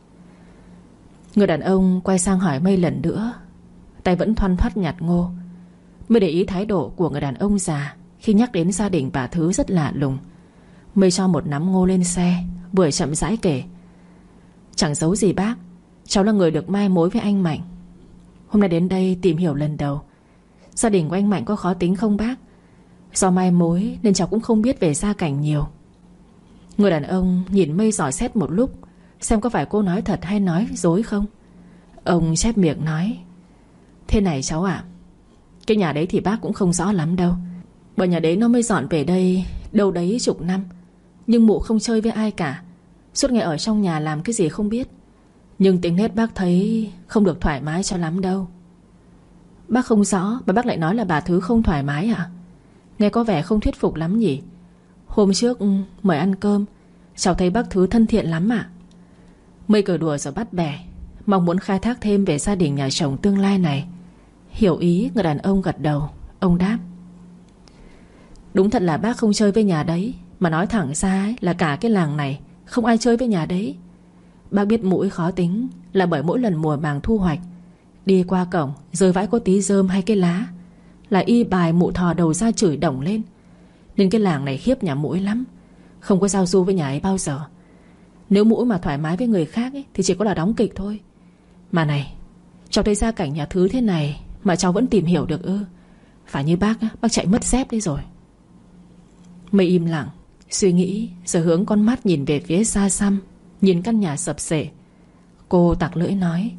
A: Người đàn ông quay sang hỏi Mây lần nữa, tay vẫn thoăn thoắt nhặt ngô. Mây để ý thái độ của người đàn ông già khi nhắc đến gia đình bà Thứ rất lạ lùng. Mây cho một nắm ngô lên xe, vừa chậm rãi kể: chẳng giấu gì bác, cháu là người được mai mối với anh Mạnh. Hôm nay đến đây tìm hiểu lần đầu. Gia đình của anh Mạnh có khó tính không bác? Do mai mối nên cháu cũng không biết về gia cảnh nhiều. Người đàn ông nhìn Mây dò xét một lúc, xem có phải cô nói thật hay nói dối không. Ông chép miệng nói: thế này cháu ạ, cái nhà đấy thì bác cũng không rõ lắm đâu. Bởi nhà đấy nó mới dọn về đây đâu đấy chục năm, nhưng mụ không chơi với ai cả, suốt ngày ở trong nhà làm cái gì không biết. Nhưng tính nết bác thấy không được thoải mái cho lắm đâu. Bác không rõ mà bác lại nói là bà Thứ không thoải mái à? Nghe có vẻ không thuyết phục lắm nhỉ. Hôm trước mời ăn cơm, cháu thấy bác Thứ thân thiện lắm ạ. Mây cười đùa rồi bắt bẻ, mong muốn khai thác thêm về gia đình nhà chồng tương lai này. Hiểu ý, người đàn ông gật đầu. Ông đáp: đúng thật là bác không chơi với nhà đấy, mà nói thẳng ra ấy, là cả cái làng này không ai chơi với nhà đấy. Bác biết mũi khó tính là bởi mỗi lần mùa màng thu hoạch, đi qua cổng rơi vãi có tí rơm hay cái lá là y bài mụ thò đầu ra chửi đổng lên. Nên cái làng này khiếp nhà mũi lắm, không có giao du với nhà ấy bao giờ. Nếu mũi mà thoải mái với người khác ấy, thì chỉ có là đóng kịch thôi. Mà này, cháu thấy gia cảnh nhà Thứ thế này mà cháu vẫn tìm hiểu được ư? Phải như bác chạy mất dép đấy rồi. Mây im lặng suy nghĩ, rồi hướng con mắt nhìn về phía xa xăm, nhìn căn nhà sập xệ. Cô tặc lưỡi nói: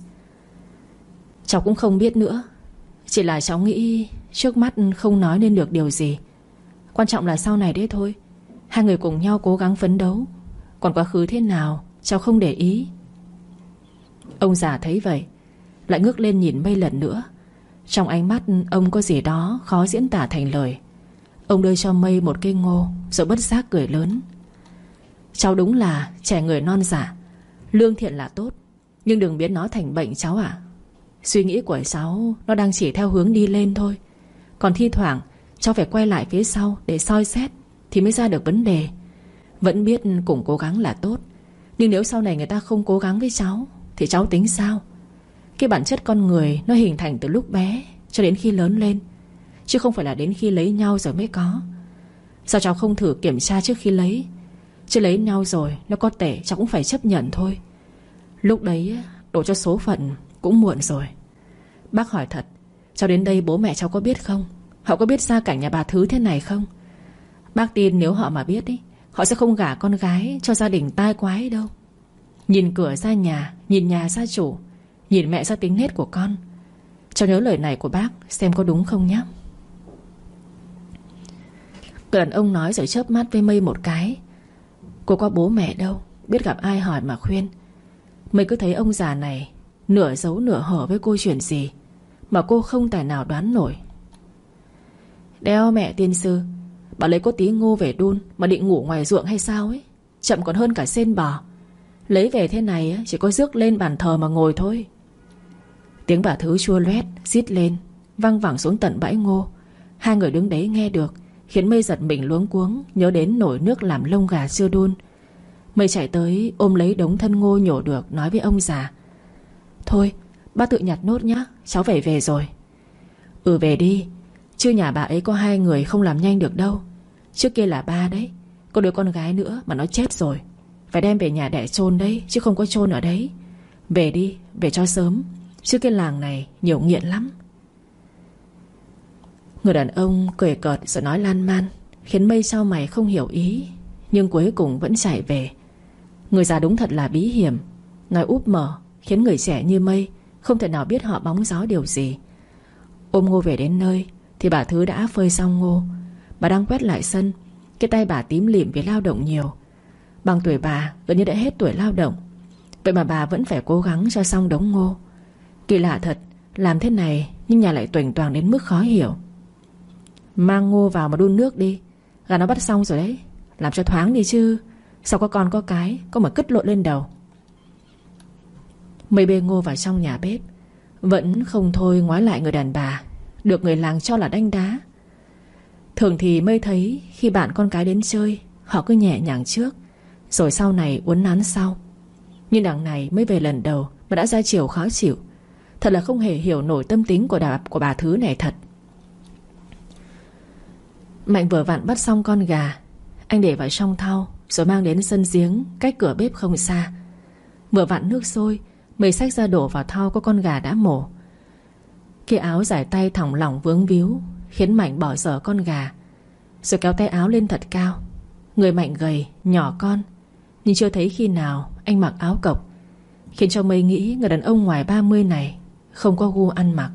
A: cháu cũng không biết nữa. Chỉ là cháu nghĩ trước mắt không nói nên được điều gì. Quan trọng là sau này đấy thôi. Hai người cùng nhau cố gắng phấn đấu. Còn quá khứ thế nào cháu không để ý. Ông già thấy vậy lại ngước lên nhìn Mây lần nữa. Trong ánh mắt ông có gì đó khó diễn tả thành lời. Ông đưa cho Mây một cây ngô, rồi bất giác cười lớn: cháu đúng là trẻ người non dạ. Lương thiện là tốt, nhưng đừng biến nó thành bệnh cháu ạ. Suy nghĩ của cháu nó đang chỉ theo hướng đi lên thôi. Còn thi thoảng cháu phải quay lại phía sau để soi xét thì mới ra được vấn đề. Vẫn biết cùng cố gắng là tốt, nhưng nếu sau này người ta không cố gắng với cháu thì cháu tính sao? Cái bản chất con người nó hình thành từ lúc bé cho đến khi lớn lên, chứ không phải là đến khi lấy nhau rồi mới có. Sao cháu không thử kiểm tra trước khi lấy? Chứ lấy nhau rồi nó có tệ cháu cũng phải chấp nhận thôi. Lúc đấy đổ cho số phận cũng muộn rồi. Bác hỏi thật, cháu đến đây bố mẹ cháu có biết không? Họ có biết gia cảnh nhà bà Thứ thế này không? Bác tin nếu họ mà biết ý, họ sẽ không gả con gái cho gia đình tai quái đâu. Nhìn cửa ra nhà, nhìn nhà ra chủ, nhìn mẹ ra tính nết của con. Cháu nhớ lời này của bác xem có đúng không nhé. Người đàn ông nói rồi chớp mắt với Mây một cái. Cô có bố mẹ đâu, biết gặp ai hỏi mà khuyên. Mây cứ thấy ông già này nửa giấu nửa hở với cô chuyện gì mà cô không tài nào đoán nổi. Đeo mẹ tiên sư, bảo lấy có tí ngô về đun mà định ngủ ngoài ruộng hay sao ấy. Chậm còn hơn cả sên bò. Lấy về thế này chỉ có rước lên bàn thờ mà ngồi thôi. Tiếng bà Thứ chua loét rít lên, văng vẳng xuống tận bãi ngô. Hai người đứng đấy nghe được, khiến Mây giật mình luống cuống, nhớ đến nồi nước làm lông gà chưa đun. Mây chạy tới ôm lấy đống thân ngô nhổ được, nói với ông già: thôi Bác tự nhặt nốt nhá, cháu phải về rồi. Ừ về đi, chứ nhà bà ấy có 2 người không làm nhanh được đâu. Trước kia là 3 đấy, có đứa con gái nữa mà nó chết rồi, phải đem về nhà đẻ chôn đấy, chứ không có chôn ở đấy. Về đi, về cho sớm, chứ cái làng này nhiều nghiện lắm. Người đàn ông cười cợt rồi nói lan man, khiến Mây sau mày không hiểu ý, nhưng cuối cùng vẫn chạy về. Người già đúng thật là bí hiểm, nói úp mở, khiến người trẻ như Mây không thể nào biết họ bóng gió điều gì. Ôm Ngô về đến nơi thì bà Thứ đã phơi xong ngô. Bà đang quét lại sân, cái tay bà tím lịm vì lao động nhiều. Bằng tuổi bà gần như đã hết tuổi lao động, vậy mà bà vẫn phải cố gắng cho xong đống ngô. Kỳ lạ thật, làm thế này nhưng nhà lại toành toàng đến mức khó hiểu. Mang ngô vào mà đun nước đi, gà nó bắt xong rồi đấy, làm cho thoáng đi chứ, sao có con có cái, có mà cứt lộn lên đầu. Mây bê ngô vào trong nhà bếp, vẫn không thôi ngoái lại người đàn bà được người làng cho là đanh đá. Thường thì Mây thấy khi bạn con cái đến chơi, họ cứ nhẹ nhàng trước, rồi sau này uốn nắn sau. Nhưng đằng này mới về lần đầu mà đã ra chiều khó chịu. Thật là không hề hiểu nổi tâm tính của bà Thứ này thật. Mạnh vừa vặn bắt xong con gà, anh để vào trong thau rồi mang đến sân giếng cách cửa bếp không xa. Vừa vặn nước sôi, Mây xách ra đổ vào thau có con gà đã mổ. Cái áo giải tay thòng lỏng vướng víu khiến Mạnh bỏ dở con gà, rồi kéo tay áo lên thật cao. Người Mạnh gầy, nhỏ con, nhưng chưa thấy khi nào anh mặc áo cộc, khiến cho Mây nghĩ người đàn ông ngoài 30 này không có gu ăn mặc.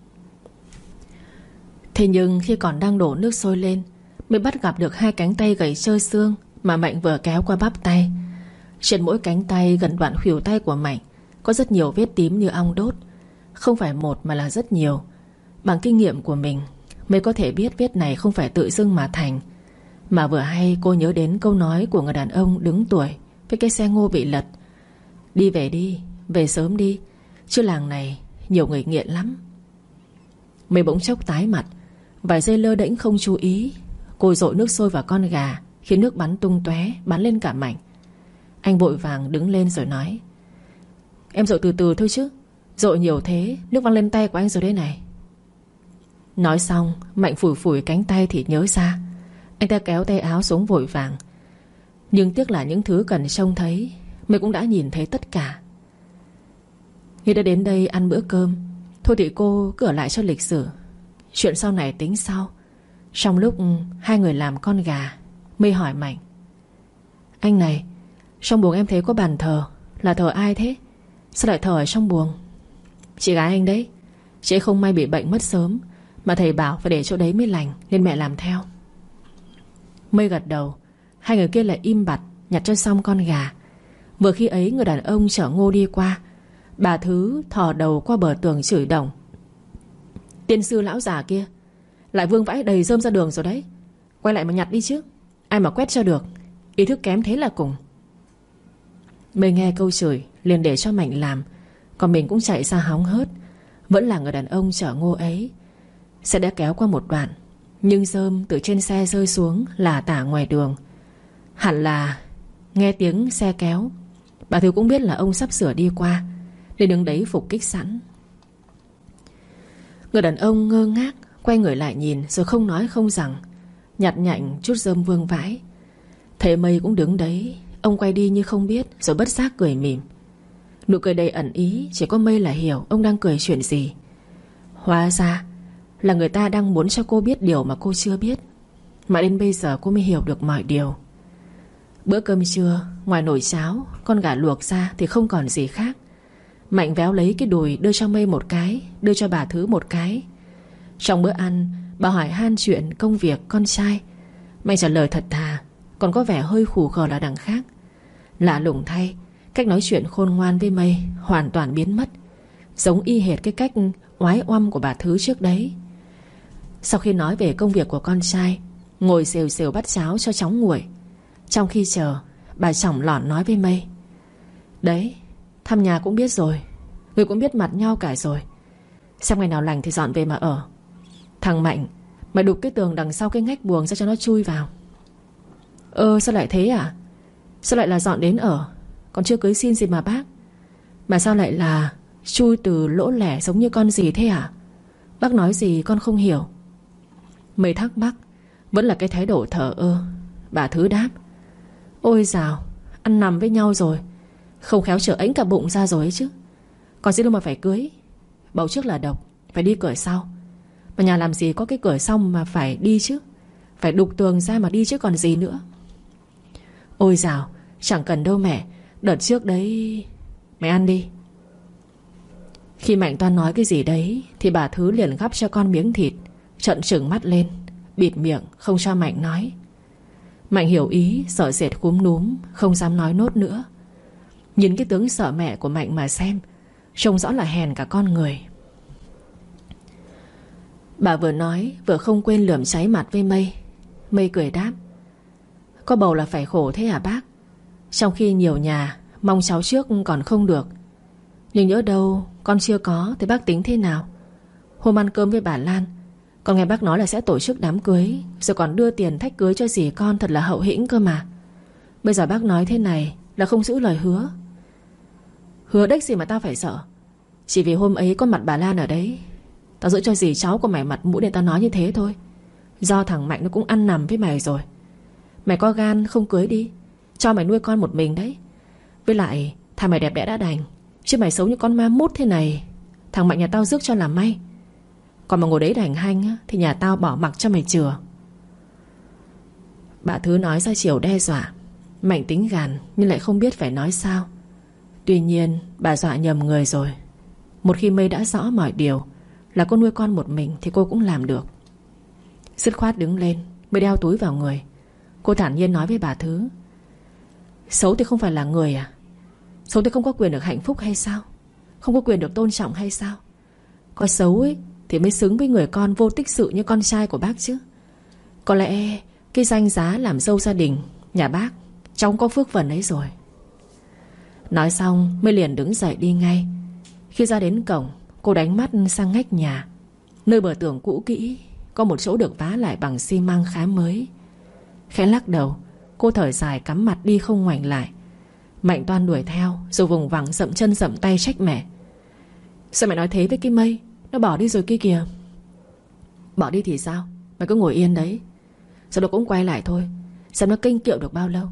A: Thế nhưng khi còn đang đổ nước sôi lên, Mây bắt gặp được 2 cánh tay gầy trơ xương mà Mạnh vừa kéo qua bắp tay. Trên mỗi cánh tay gần đoạn khuỷu tay của Mạnh có rất nhiều vết tím như ong đốt. Không phải một mà là rất nhiều. Bằng kinh nghiệm của mình, Mây có thể biết vết này không phải tự dưng mà thành. Mà vừa hay cô nhớ đến câu nói của người đàn ông đứng tuổi với cái xe ngô bị lật: đi về đi, về sớm đi, chứ làng này nhiều người nghiện lắm. Mây bỗng chốc tái mặt. Vài giây lơ đễnh không chú ý, cô dội nước sôi vào con gà, khiến nước bắn tung tóe, bắn lên cả Mạnh. Anh vội vàng đứng lên rồi nói: em dội từ từ thôi chứ, dội nhiều thế nước văng lên tay của anh rồi đấy này. Nói xong Mạnh phủi phủi cánh tay thì nhớ ra. Anh ta kéo tay áo xuống vội vàng. Nhưng tiếc là những thứ cần trông thấy Mây cũng đã nhìn thấy tất cả. Khi đã đến đây ăn bữa cơm, thôi thì cô cứ ở lại cho lịch sử, chuyện sau này tính sau. Trong lúc 2 người làm con gà, Mây hỏi Mạnh: anh này, trong buồng em thấy có bàn thờ, là thờ ai thế? Sao lại thờ ở trong buồng? Chị gái anh đấy, chị ấy không may bị bệnh mất sớm, mà thầy bảo phải để chỗ đấy mới lành, nên mẹ làm theo. Mây gật đầu. 2 người kia lại im bặt nhặt cho xong con gà. Vừa khi ấy người đàn ông chở ngô đi qua. Bà Thứ thò đầu qua bờ tường chửi đồng: tiên sư lão già kia lại vương vãi đầy rơm ra đường rồi đấy, quay lại mà nhặt đi chứ, ai mà quét cho được, ý thức kém thế là cùng. Mây nghe câu chửi liền để cho Mạnh làm, còn mình cũng chạy ra hóng hớt. Vẫn là người đàn ông chở ngô ấy. Xe đã kéo qua một đoạn, nhưng rơm từ trên xe rơi xuống là tả ngoài đường. Hẳn là nghe tiếng xe kéo, bà Thứ cũng biết là ông sắp sửa đi qua, nên đứng đấy phục kích sẵn. Người đàn ông ngơ ngác quay người lại nhìn, rồi không nói không rằng nhặt nhạnh chút rơm vương vãi. Thấy Mây cũng đứng đấy, ông quay đi như không biết, rồi bất giác cười mỉm. Nụ cười đầy ẩn ý, chỉ có Mây là hiểu ông đang cười chuyện gì. Hóa ra là người ta đang muốn cho cô biết điều mà cô chưa biết. Mà đến bây giờ cô mới hiểu được mọi điều. Bữa cơm trưa, ngoài nồi cháo, con gà luộc ra thì không còn gì khác. Mạnh véo lấy cái đùi đưa cho Mây một cái, đưa cho bà Thứ một cái. Trong bữa ăn, bà hỏi han chuyện công việc, con trai. Mạnh trả lời thật thà, còn có vẻ hơi khù khờ là đằng khác. Lạ lùng thay, cách nói chuyện khôn ngoan với Mây hoàn toàn biến mất, giống y hệt cái cách oái oăm của bà Thứ trước đấy. Sau khi nói về công việc của con trai, ngồi xèo xèo bắt cháo cho chóng nguội. Trong khi chờ, bà chỏng lỏn nói với Mây: đấy, thăm nhà cũng biết rồi, người cũng biết mặt nhau cả rồi, xem ngày nào lành thì dọn về mà ở. Thằng Mạnh, mày đục cái tường đằng sau cái ngách buồng ra cho nó chui vào. Sao lại thế à? Sao lại là dọn đến ở, còn chưa cưới xin gì mà bác? Mà sao lại là chui từ lỗ lẻ giống như con gì thế à? Bác nói gì con không hiểu. Mây thắc mắc, vẫn là cái thái độ thờ ơ. Bà Thứ đáp: Ôi dào, ăn nằm với nhau rồi, không khéo trở ếnh cả bụng ra rồi ấy chứ. Còn gì đâu mà phải cưới. Bầu trước là độc, phải đi cửa sau. Mà nhà làm gì có cái cửa sau mà phải đi chứ. Phải đục tường ra mà đi chứ còn gì nữa. Ôi dào, chẳng cần đâu mẹ. Đợt trước đấy. Mày ăn đi. Khi Mạnh Toan nói cái gì đấy thì bà Thứ liền gắp cho con miếng thịt, trợn trừng mắt lên, bịt miệng không cho Mạnh nói. Mạnh hiểu ý, sợ sệt cúm núm, không dám nói nốt nữa. Nhìn cái tướng sợ mẹ của Mạnh mà xem, trông rõ là hèn cả con người. Bà vừa nói vừa không quên lườm cháy mặt với Mây. Mây cười đáp: Có bầu là phải khổ thế hả bác? Trong khi nhiều nhà mong cháu trước còn không được. Nhưng nhỡ đâu con chưa có thì bác tính thế nào? Hôm ăn cơm với bà Lan, con nghe bác nói là sẽ tổ chức đám cưới, rồi còn đưa tiền thách cưới cho dì con, thật là hậu hĩnh cơ mà. Bây giờ bác nói thế này là không giữ lời hứa. Hứa đếch gì mà tao phải sợ. Chỉ vì hôm ấy có mặt bà Lan ở đấy, tao giữ cho dì cháu của mày mặt mũi để tao nói như thế thôi. Do thằng Mạnh nó cũng ăn nằm với mày rồi. Mày có gan không cưới đi, cho mày nuôi con một mình đấy. Với lại thằng mày đẹp đẽ đã đành, chứ mày xấu như con ma mút thế này, thằng Mạnh nhà tao rước cho làm may. Còn mà ngồi đấy đành hanh thì nhà tao bỏ mặc cho mày chừa. Bà Thứ nói ra chiều đe dọa. Mạnh tính gàn nhưng lại không biết phải nói sao. Tuy nhiên bà dọa nhầm người rồi. Một khi Mây đã rõ mọi điều, là cô nuôi con một mình thì cô cũng làm được. Dứt khoát đứng lên, Mây đeo túi vào người. Cô thản nhiên nói với bà Thứ: Xấu thì không phải là người à? Xấu thì không có quyền được hạnh phúc hay sao? Không có quyền được tôn trọng hay sao? Có xấu ấy thì mới xứng với người con vô tích sự như con trai của bác chứ. Có lẽ cái danh giá làm dâu gia đình nhà bác cháu cũng có phước phần ấy rồi. Nói xong Mây liền đứng dậy đi ngay. Khi ra đến cổng, cô đánh mắt sang ngách nhà. Nơi bờ tường cũ kỹ có một chỗ được vá lại bằng xi măng khá mới. Khẽ lắc đầu, cô thở dài cắm mặt đi không ngoảnh lại. Mạnh Toan đuổi theo rồi vùng vằng dậm chân dậm tay trách mẹ: Sao mẹ nói thế với cái Mây? Nó bỏ đi rồi kia kìa. Bỏ đi thì sao? Mày cứ ngồi yên đấy, sau đó cũng quay lại thôi, xem nó kênh kiệu được bao lâu.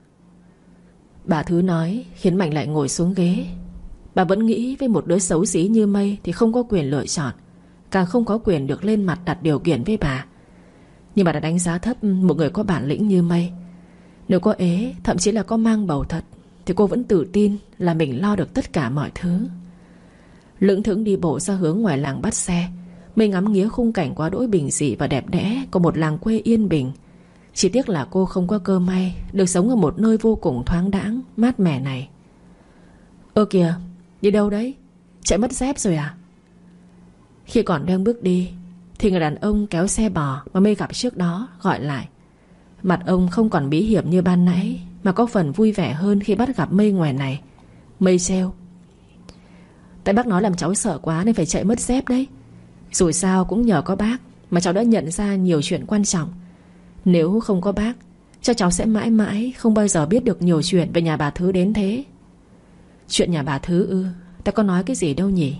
A: Bà Thứ nói khiến Mạnh lại ngồi xuống ghế. Bà vẫn nghĩ với một đứa xấu xí như Mây thì không có quyền lựa chọn, càng không có quyền được lên mặt đặt điều kiện với bà. Nhưng bà đã đánh giá thấp một người có bản lĩnh như Mây. Nếu có ế, thậm chí là có mang bầu thật, thì cô vẫn tự tin là mình lo được tất cả mọi thứ. Lững thững đi bộ ra hướng ngoài làng bắt xe. Mây ngắm nghía khung cảnh quá đỗi bình dị và đẹp đẽ của một làng quê yên bình. Chỉ tiếc là cô không có cơ may được sống ở một nơi vô cùng thoáng đãng, mát mẻ này. Ơ kìa, đi đâu đấy? Chạy mất dép rồi à? Khi còn đang bước đi thì người đàn ông kéo xe bò mà Mây gặp trước đó gọi lại. Mặt ông không còn bí hiểm như ban nãy, mà có phần vui vẻ hơn khi bắt gặp Mây ngoài này. Mây trêu: Tại bác nói làm cháu sợ quá nên phải chạy mất dép đấy. Dù sao cũng nhờ có bác mà cháu đã nhận ra nhiều chuyện quan trọng. Nếu không có bác, chắc cháu sẽ mãi mãi không bao giờ biết được nhiều chuyện về nhà bà Thứ đến thế. Chuyện nhà bà Thứ ư? Ta có nói cái gì đâu nhỉ?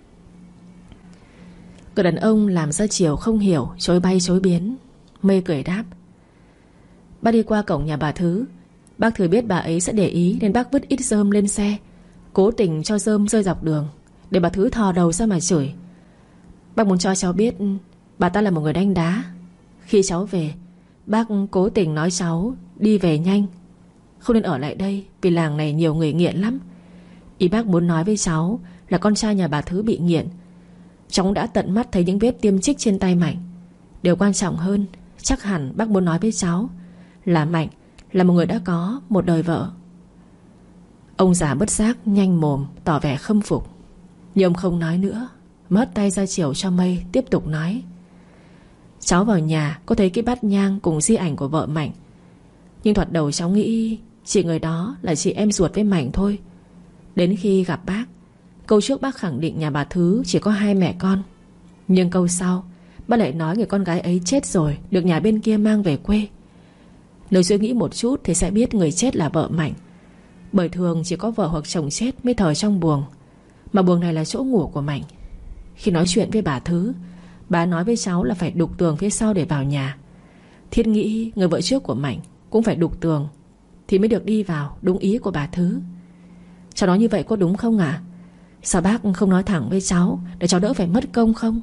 A: Người đàn ông làm ra chiều không hiểu, chối bay chối biến. Mây cười đáp: Bác đi qua cổng nhà bà Thứ, bác thừa biết bà ấy sẽ để ý nên bác vứt ít rơm lên xe, cố tình cho rơm rơi dọc đường để bà Thứ thò đầu ra mà chửi. Bác muốn cho cháu biết bà ta là một người đanh đá. Khi cháu về, bác cố tình nói cháu đi về nhanh, không nên ở lại đây vì làng này nhiều người nghiện lắm. Ý bác muốn nói với cháu là con trai nhà bà Thứ bị nghiện. Cháu cũng đã tận mắt thấy những vết tiêm chích trên tay Mạnh. Điều quan trọng hơn, chắc hẳn bác muốn nói với cháu là Mạnh là một người đã có một đời vợ. Ông già bất giác nhanh mồm tỏ vẻ khâm phục, nhưng ông không nói nữa, mất tay ra chiều cho Mây tiếp tục nói: Cháu vào nhà có thấy cái bát nhang cùng di ảnh của vợ Mạnh, nhưng thoạt đầu cháu nghĩ chỉ người đó là chị em ruột với Mạnh thôi. Đến khi gặp bác, câu trước bác khẳng định nhà bà Thứ chỉ có 2 mẹ con. Nhưng câu sau bác lại nói người con gái ấy chết rồi, được nhà bên kia mang về quê. Nếu suy nghĩ một chút thì sẽ biết người chết là vợ Mạnh, bởi thường chỉ có vợ hoặc chồng chết mới thờ trong buồng. Mà buồng này là chỗ ngủ của Mạnh. Khi nói chuyện với bà Thứ, bà nói với cháu là phải đục tường phía sau để vào nhà. Thiết nghĩ người vợ trước của Mạnh cũng phải đục tường thì mới được đi vào, đúng ý của bà Thứ. Cháu nói như vậy có đúng không ạ? Sao bác không nói thẳng với cháu để cháu đỡ phải mất công không?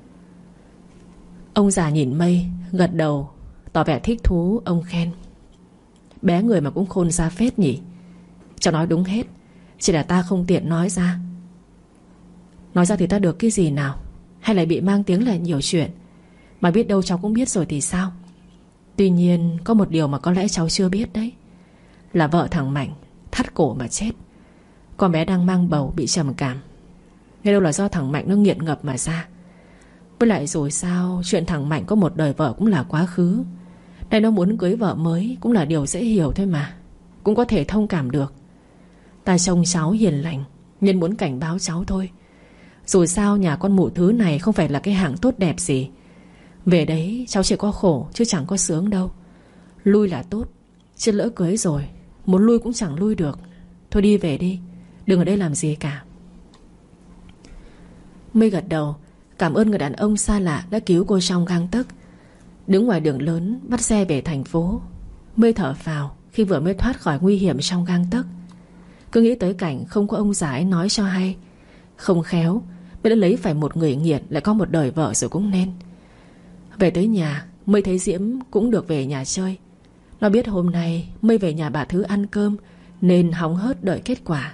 A: Ông già nhìn Mây, gật đầu, tỏ vẻ thích thú. Ông khen: bé người mà cũng khôn ra phết nhỉ. Cháu nói đúng hết, chỉ là ta không tiện nói ra. Nói ra thì ta được cái gì nào? Hay lại bị mang tiếng là nhiều chuyện. Mà biết đâu cháu cũng biết rồi thì sao? Tuy nhiên có một điều mà có lẽ cháu chưa biết đấy, là vợ thằng Mạnh thắt cổ mà chết. Con bé đang mang bầu bị trầm cảm. Nghe đâu là do thằng Mạnh nó nghiện ngập mà ra. Với lại rồi sao, chuyện thằng Mạnh có một đời vợ cũng là quá khứ. Đây nó muốn cưới vợ mới cũng là điều dễ hiểu thôi mà, cũng có thể thông cảm được. Ta trông cháu hiền lành nên muốn cảnh báo cháu thôi. Dù sao nhà con mụ Thứ này không phải là cái hạng tốt đẹp gì. Về đấy cháu chỉ có khổ chứ chẳng có sướng đâu. Lui là tốt, chứ lỡ cưới rồi muốn lui cũng chẳng lui được. Thôi đi về đi, đừng ở đây làm gì cả. Mây gật đầu, cảm ơn người đàn ông xa lạ đã cứu cô trong gang tấc. Đứng ngoài đường lớn bắt xe về thành phố, Mây thở phào khi vừa mới thoát khỏi nguy hiểm trong gang tấc. Cứ nghĩ tới cảnh không có ông già ấy nói cho hay. Không khéo Mây đã lấy phải một người nghiện, lại có một đời vợ rồi cũng nên. Về tới nhà, Mây thấy Diễm cũng được về nhà chơi. Nó biết hôm nay Mây về nhà bà Thứ ăn cơm nên hóng hớt đợi kết quả.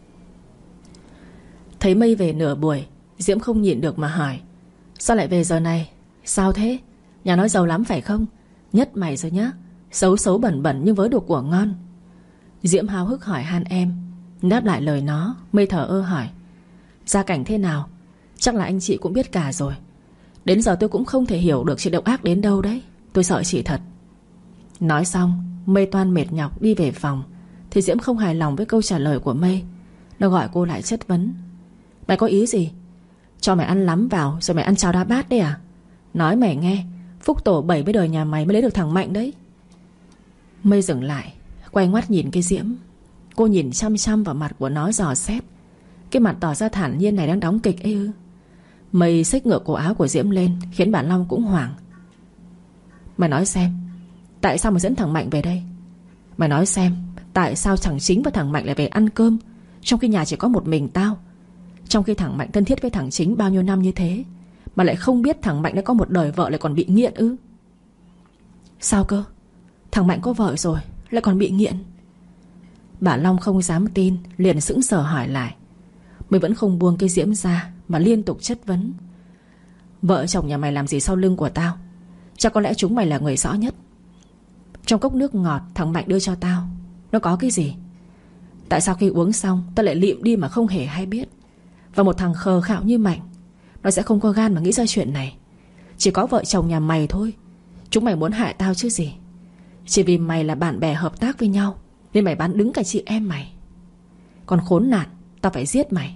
A: Thấy Mây về nửa buổi, Diễm không nhịn được mà hỏi: sao lại về giờ này? Sao thế? Nhà nói giàu lắm phải không? Nhất mày rồi nhá. Xấu xấu bẩn bẩn nhưng với đồ của ngon. Diễm háo hức hỏi han em. Đáp lại lời nó, Mây thở ơ hỏi: gia cảnh thế nào? Chắc là anh chị cũng biết cả rồi. Đến giờ tôi cũng không thể hiểu được chị độc ác đến đâu đấy. Tôi sợ chị thật. Nói xong, Mây toan mệt nhọc đi về phòng thì Diễm không hài lòng với câu trả lời của Mây. Nó gọi cô lại chất vấn: mày có ý gì? Cho mày ăn lắm vào rồi mày ăn cháo đá bát đấy à? Nói mày nghe, phúc tổ 70 đời nhà mày mới lấy được thằng Mạnh đấy. Mây dừng lại, quay ngoắt nhìn cái Diễm. Cô nhìn chăm chăm vào mặt của nó dò xét. Cái mặt tỏ ra thản nhiên này đang đóng kịch ấy ư? Mây xách ngược cổ áo của Diễm lên, khiến bà Long cũng hoảng. Mày nói xem, tại sao mày dẫn thằng Mạnh về đây? Mày nói xem, tại sao thằng Chính và thằng Mạnh lại về ăn cơm, trong khi nhà chỉ có một mình tao? Trong khi thằng Mạnh thân thiết với thằng Chính bao nhiêu năm như thế, mà lại không biết thằng Mạnh đã có một đời vợ lại còn bị nghiện ư? Sao cơ? Thằng Mạnh có vợ rồi lại còn bị nghiện? Bà Long không dám tin, liền sững sờ hỏi lại. Mày vẫn không buông cái Diễm ra mà liên tục chất vấn. Vợ chồng nhà mày làm gì sau lưng của tao? Chắc có lẽ chúng mày là người rõ nhất. Trong cốc nước ngọt thằng Mạnh đưa cho tao, nó có cái gì? Tại sao khi uống xong tao lại lịm đi mà không hề hay biết? Và một thằng khờ khạo như Mạnh, nó sẽ không có gan mà nghĩ ra chuyện này. Chỉ có vợ chồng nhà mày thôi. Chúng mày muốn hại tao chứ gì. Chỉ vì mày là bạn bè hợp tác với nhau nên mày bán đứng cả chị em mày. Còn khốn nạn, tao phải giết mày.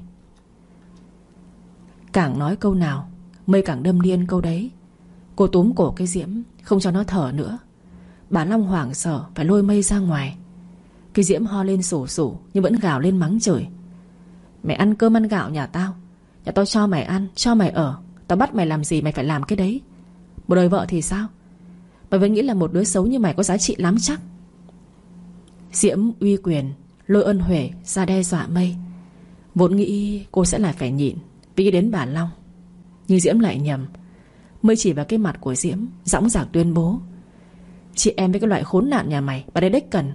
A: Càng nói câu nào, Mây càng đâm điên câu đấy. Cô túm cổ cái Diễm, không cho nó thở nữa. Bà Long hoảng sợ phải lôi Mây ra ngoài. Cái Diễm ho lên sủ sủ nhưng vẫn gào lên mắng chửi: mày ăn cơm ăn gạo nhà tao, nhà tao cho mày ăn, cho mày ở, tao bắt mày làm gì mày phải làm cái đấy. Một đời vợ thì sao? Mày vẫn nghĩ là một đứa xấu như mày có giá trị lắm chắc? Diễm uy quyền lôi ân huệ ra đe dọa Mây. Vốn nghĩ cô sẽ lại phải nhịn vì nghĩ đến bà Long, nhưng Diễm lại nhầm. Mây chỉ vào cái mặt của Diễm, dõng dạc tuyên bố: chị em với cái loại khốn nạn nhà mày, bà đây đếch cần.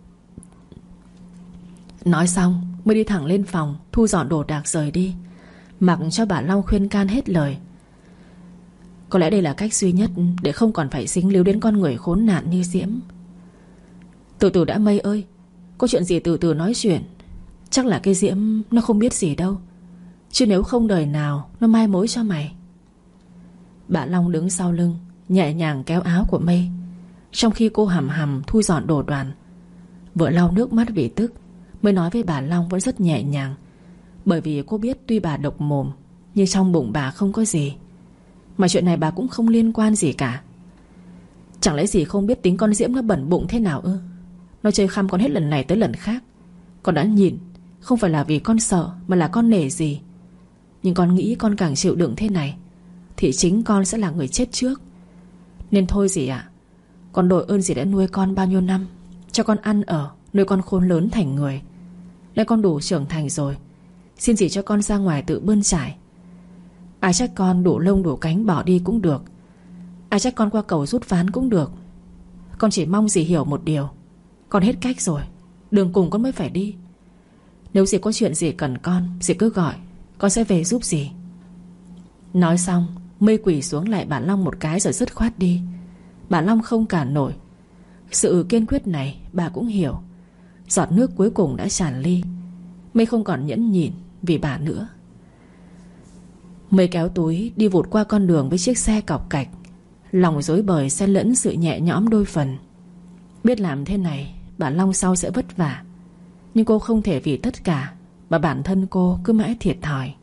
A: Nói xong Mây đi thẳng lên phòng, thu dọn đồ đạc rời đi, mặc cho bà Long khuyên can hết lời. Có lẽ đây là cách duy nhất để không còn phải dính líu đến con người khốn nạn như Diễm. Từ từ đã Mây ơi, có chuyện gì từ từ nói chuyện. Chắc là cái Diễm nó không biết gì đâu, chứ nếu không đời nào nó mai mối cho mày. Bà Long đứng sau lưng, nhẹ nhàng kéo áo của Mây, trong khi cô hầm hầm thu dọn đồ đoàn. Vừa lau nước mắt vì tức, Mây nói với bà Long vẫn rất nhẹ nhàng, bởi vì cô biết tuy bà độc mồm nhưng trong bụng bà không có gì, mà chuyện này bà cũng không liên quan gì cả. Chẳng lẽ gì không biết tính con Diễm nó bẩn bụng thế nào ư? Nó chơi khăm con hết lần này tới lần khác. Con đã nhìn không phải là vì con sợ, mà là con nể dì. Nhưng con nghĩ con càng chịu đựng thế này thì chính con sẽ là người chết trước. Nên thôi dì ạ, con đội ơn dì đã nuôi con bao nhiêu năm, cho con ăn ở, nuôi con khôn lớn thành người. Nay con đủ trưởng thành rồi, xin dì cho con ra ngoài tự bươn trải. Ai trách con đủ lông đủ cánh bỏ đi cũng được, ai trách con qua cầu rút ván cũng được. Con chỉ mong dì hiểu một điều: con hết cách rồi, đường cùng con mới phải đi. Nếu dì có chuyện gì cần con, dì cứ gọi, con sẽ về giúp dì. Nói xong, Mây quỳ xuống lại bà Long một cái rồi dứt khoát đi. Bà Long không cản nổi. Sự kiên quyết này bà cũng hiểu. Giọt nước cuối cùng đã tràn ly. Mây không còn nhẫn nhịn vì bà nữa. Mây kéo túi đi vụt qua con đường với chiếc xe cọc cạch, lòng rối bời xen lẫn sự nhẹ nhõm đôi phần. Biết làm thế này bà Long sau sẽ vất vả, nhưng cô không thể vì tất cả mà bản thân cô cứ mãi thiệt thòi.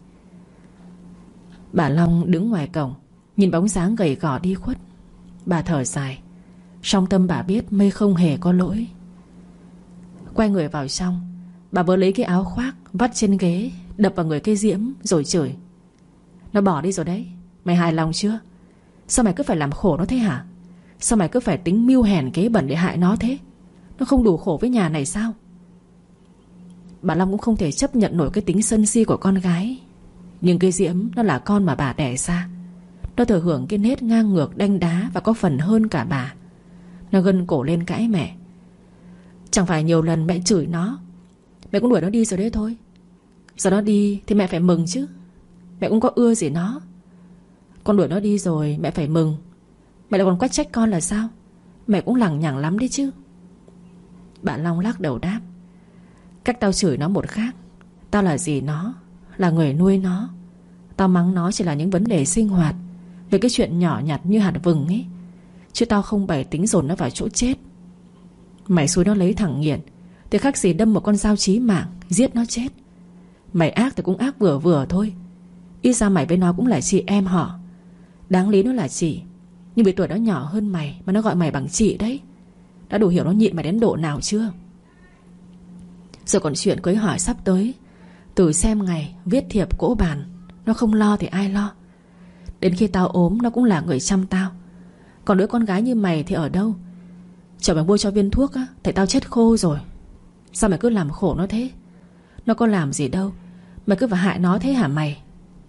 A: Bà Long đứng ngoài cổng, nhìn bóng dáng gầy gò đi khuất. Bà thở dài. Trong tâm bà biết Mây không hề có lỗi. Quay người vào trong, bà vớ lấy cái áo khoác vắt trên ghế, đập vào người cây Diễm rồi chửi: nó bỏ đi rồi đấy, mày hài lòng chưa? Sao mày cứ phải làm khổ nó thế hả? Sao mày cứ phải tính mưu hèn kế bẩn để hại nó thế? Nó không đủ khổ với nhà này sao? Bà Long cũng không thể chấp nhận nổi cái tính sân si của con gái. Nhưng cây Diễm nó là con mà bà đẻ ra. Nó thừa hưởng cái nết ngang ngược đanh đá và có phần hơn cả bà. Nó gân cổ lên cãi mẹ. Chẳng phải nhiều lần mẹ chửi nó, mẹ cũng đuổi nó đi rồi đấy thôi. Giờ nó đi thì mẹ phải mừng chứ. Mẹ cũng có ưa gì nó. Con đuổi nó đi rồi mẹ phải mừng, mẹ lại còn quách trách con là sao? Mẹ cũng lằng nhằng lắm đấy chứ. Bà Long lắc đầu đáp: cách tao chửi nó một khác. Tao là dì nó, là người nuôi nó. Tao mắng nó chỉ là những vấn đề sinh hoạt, về cái chuyện nhỏ nhặt như hạt vừng ấy, chứ tao không bày tính dồn nó vào chỗ chết. Mày xúi nó lấy thằng nghiện thì khác gì đâm một con dao chí mạng giết nó chết. Mày ác thì cũng ác vừa vừa thôi. Ít ra mày với nó cũng là chị em họ. Đáng lý nó là chị, nhưng vì tuổi nó nhỏ hơn mày mà nó gọi mày bằng chị đấy. Đã đủ hiểu nó nhịn mày đến độ nào chưa? Rồi còn chuyện cưới hỏi sắp tới, từ xem ngày viết thiệp cỗ bàn, nó không lo thì ai lo? Đến khi tao ốm nó cũng là người chăm tao. Còn đứa con gái như mày thì ở đâu? Chờ mày mua cho viên thuốc á, thấy tao chết khô rồi. Sao mày cứ làm khổ nó thế? Nó có làm gì đâu, mày cứ phải hại nó thế hả mày?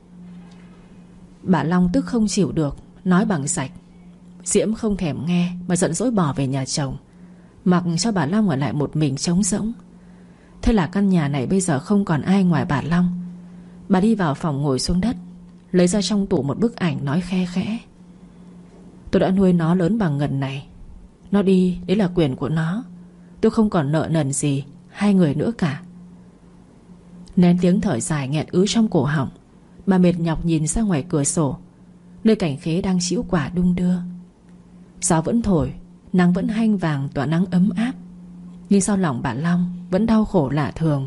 A: Bà Long tức không chịu được, nói bằng sạch. Diễm không thèm nghe mà giận dỗi bỏ về nhà chồng, mặc cho bà Long ở lại một mình trống rỗng. Thế là căn nhà này bây giờ không còn ai ngoài bà Long. Bà đi vào phòng ngồi xuống đất, lấy ra trong tủ một bức ảnh, nói khe khẽ: tôi đã nuôi nó lớn bằng ngần này. Nó đi, đấy là quyền của nó. Tôi không còn nợ nần gì hai người nữa cả. Nén tiếng thở dài nghẹn ứ trong cổ họng, bà mệt nhọc nhìn ra ngoài cửa sổ, nơi cảnh khế đang trĩu quả đung đưa. Gió vẫn thổi, nắng vẫn hanh vàng tỏa nắng ấm áp. Nhưng sau lòng bà Long vẫn đau khổ lạ thường.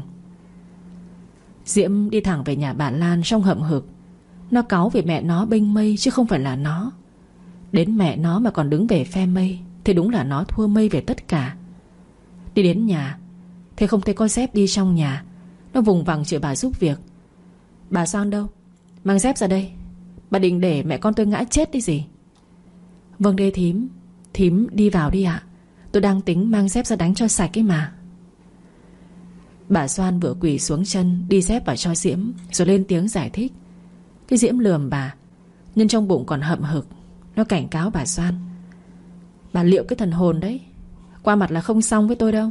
A: Diễm đi thẳng về nhà bà Lan trong hậm hực. Nó cáu vì mẹ nó bênh Mây chứ không phải là nó. Đến mẹ nó mà còn đứng về phe Mây thì đúng là nó thua Mây về tất cả. Đi đến nhà thế không thấy có dép đi trong nhà, nó vùng vằng chửi bà giúp việc: bà Son đâu? Mang dép ra đây. Bà định để mẹ con tôi ngã chết đi gì? Vâng đây thím. Thím đi vào đi ạ. Tôi đang tính mang dép ra đánh cho sạch ấy mà. Bà Soan vừa quỳ xuống chân đi dép vào cho Diễm, rồi lên tiếng giải thích. Cái Diễm lườm bà, nhưng trong bụng còn hậm hực. Nó cảnh cáo bà Soan: bà liệu cái thần hồn đấy, qua mặt là không xong với tôi đâu.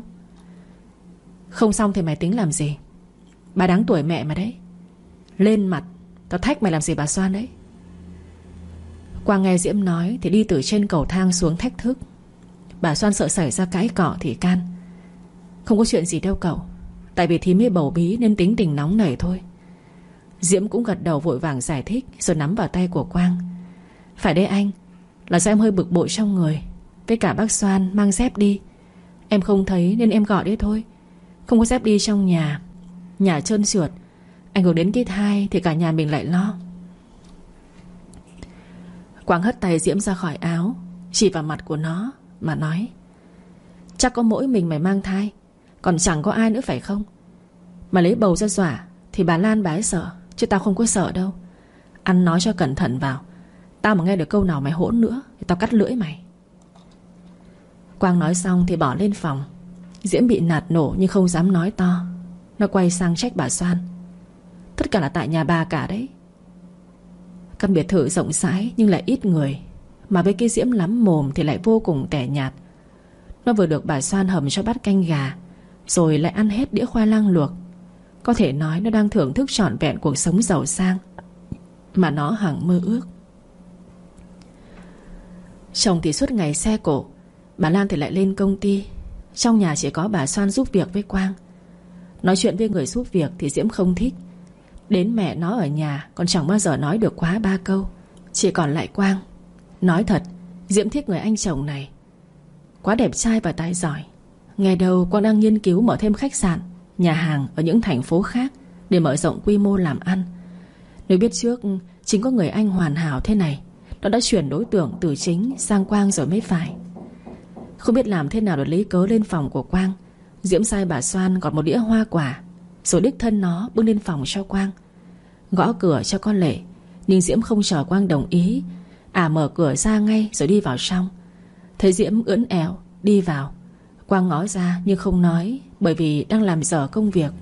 A: Không xong thì mày tính làm gì? Bà đáng tuổi mẹ mà đấy. Lên mặt, tao thách mày làm gì bà Soan đấy. Quang nghe Diễm nói thì đi từ trên cầu thang xuống thách thức. Bà Soan sợ xảy ra cãi cọ thì can: không có chuyện gì đâu cậu, tại vì thím ấy bầu bí nên tính tình nóng nảy thôi. Diễm cũng gật đầu vội vàng giải thích, rồi nắm vào tay của Quang: phải đấy anh, là do em hơi bực bội trong người. Với cả bác Soan mang dép đi, em không thấy nên em gọi đấy thôi. Không có dép đi trong nhà, nhà trơn trượt, ảnh hưởng đến cái thai thì cả nhà mình lại lo. Quang hất tay Diễm ra khỏi áo, chỉ vào mặt của nó mà nói: chắc có mỗi mình mày mang thai, còn chẳng có ai nữa phải không? Mà lấy bầu ra dọa thì bà Lan bà ấy sợ, chứ tao không có sợ đâu. Ăn nói cho cẩn thận vào. Tao mà nghe được câu nào mày hỗn nữa thì tao cắt lưỡi mày. Quang nói xong thì bỏ lên phòng. Diễm bị nạt nổ nhưng không dám nói to. Nó quay sang trách bà Soan. Tất cả là tại nhà bà cả đấy. Căn biệt thự rộng rãi nhưng lại ít người, mà với cái Diễm lắm mồm thì lại vô cùng tẻ nhạt. Nó vừa được bà Soan hầm cho bát canh gà, rồi lại ăn hết đĩa khoai lang luộc. Có thể nói nó đang thưởng thức trọn vẹn cuộc sống giàu sang mà nó hằng mơ ước. Chồng thì suốt ngày xe cộ, bà Lan thì lại lên công ty. Trong nhà chỉ có bà Soan giúp việc với Quang. Nói chuyện với người giúp việc thì Diễm không thích. Đến mẹ nó ở nhà còn chẳng bao giờ nói được quá 3 câu. Chỉ còn lại Quang. Nói thật, Diễm thích người anh chồng này. Quá đẹp trai và tài giỏi. Ngày đầu Quang đang nghiên cứu mở thêm khách sạn, nhà hàng ở những thành phố khác để mở rộng quy mô làm ăn. Nếu biết trước chính có người anh hoàn hảo thế này, nó đã chuyển đối tượng từ Chính sang Quang rồi mới phải. Không biết làm thế nào để lấy cớ lên phòng của Quang, Diễm sai bà Soan gọt một đĩa hoa quả, rồi đích thân nó bưng lên phòng cho Quang. Gõ cửa cho con Lệ, nhưng Diễm không chờ Quang đồng ý. Mở cửa ra ngay rồi đi vào trong. Thấy Diễm ưỡn ẹo đi vào, Quang ngó ra nhưng không nói, bởi vì đang làm dở công việc.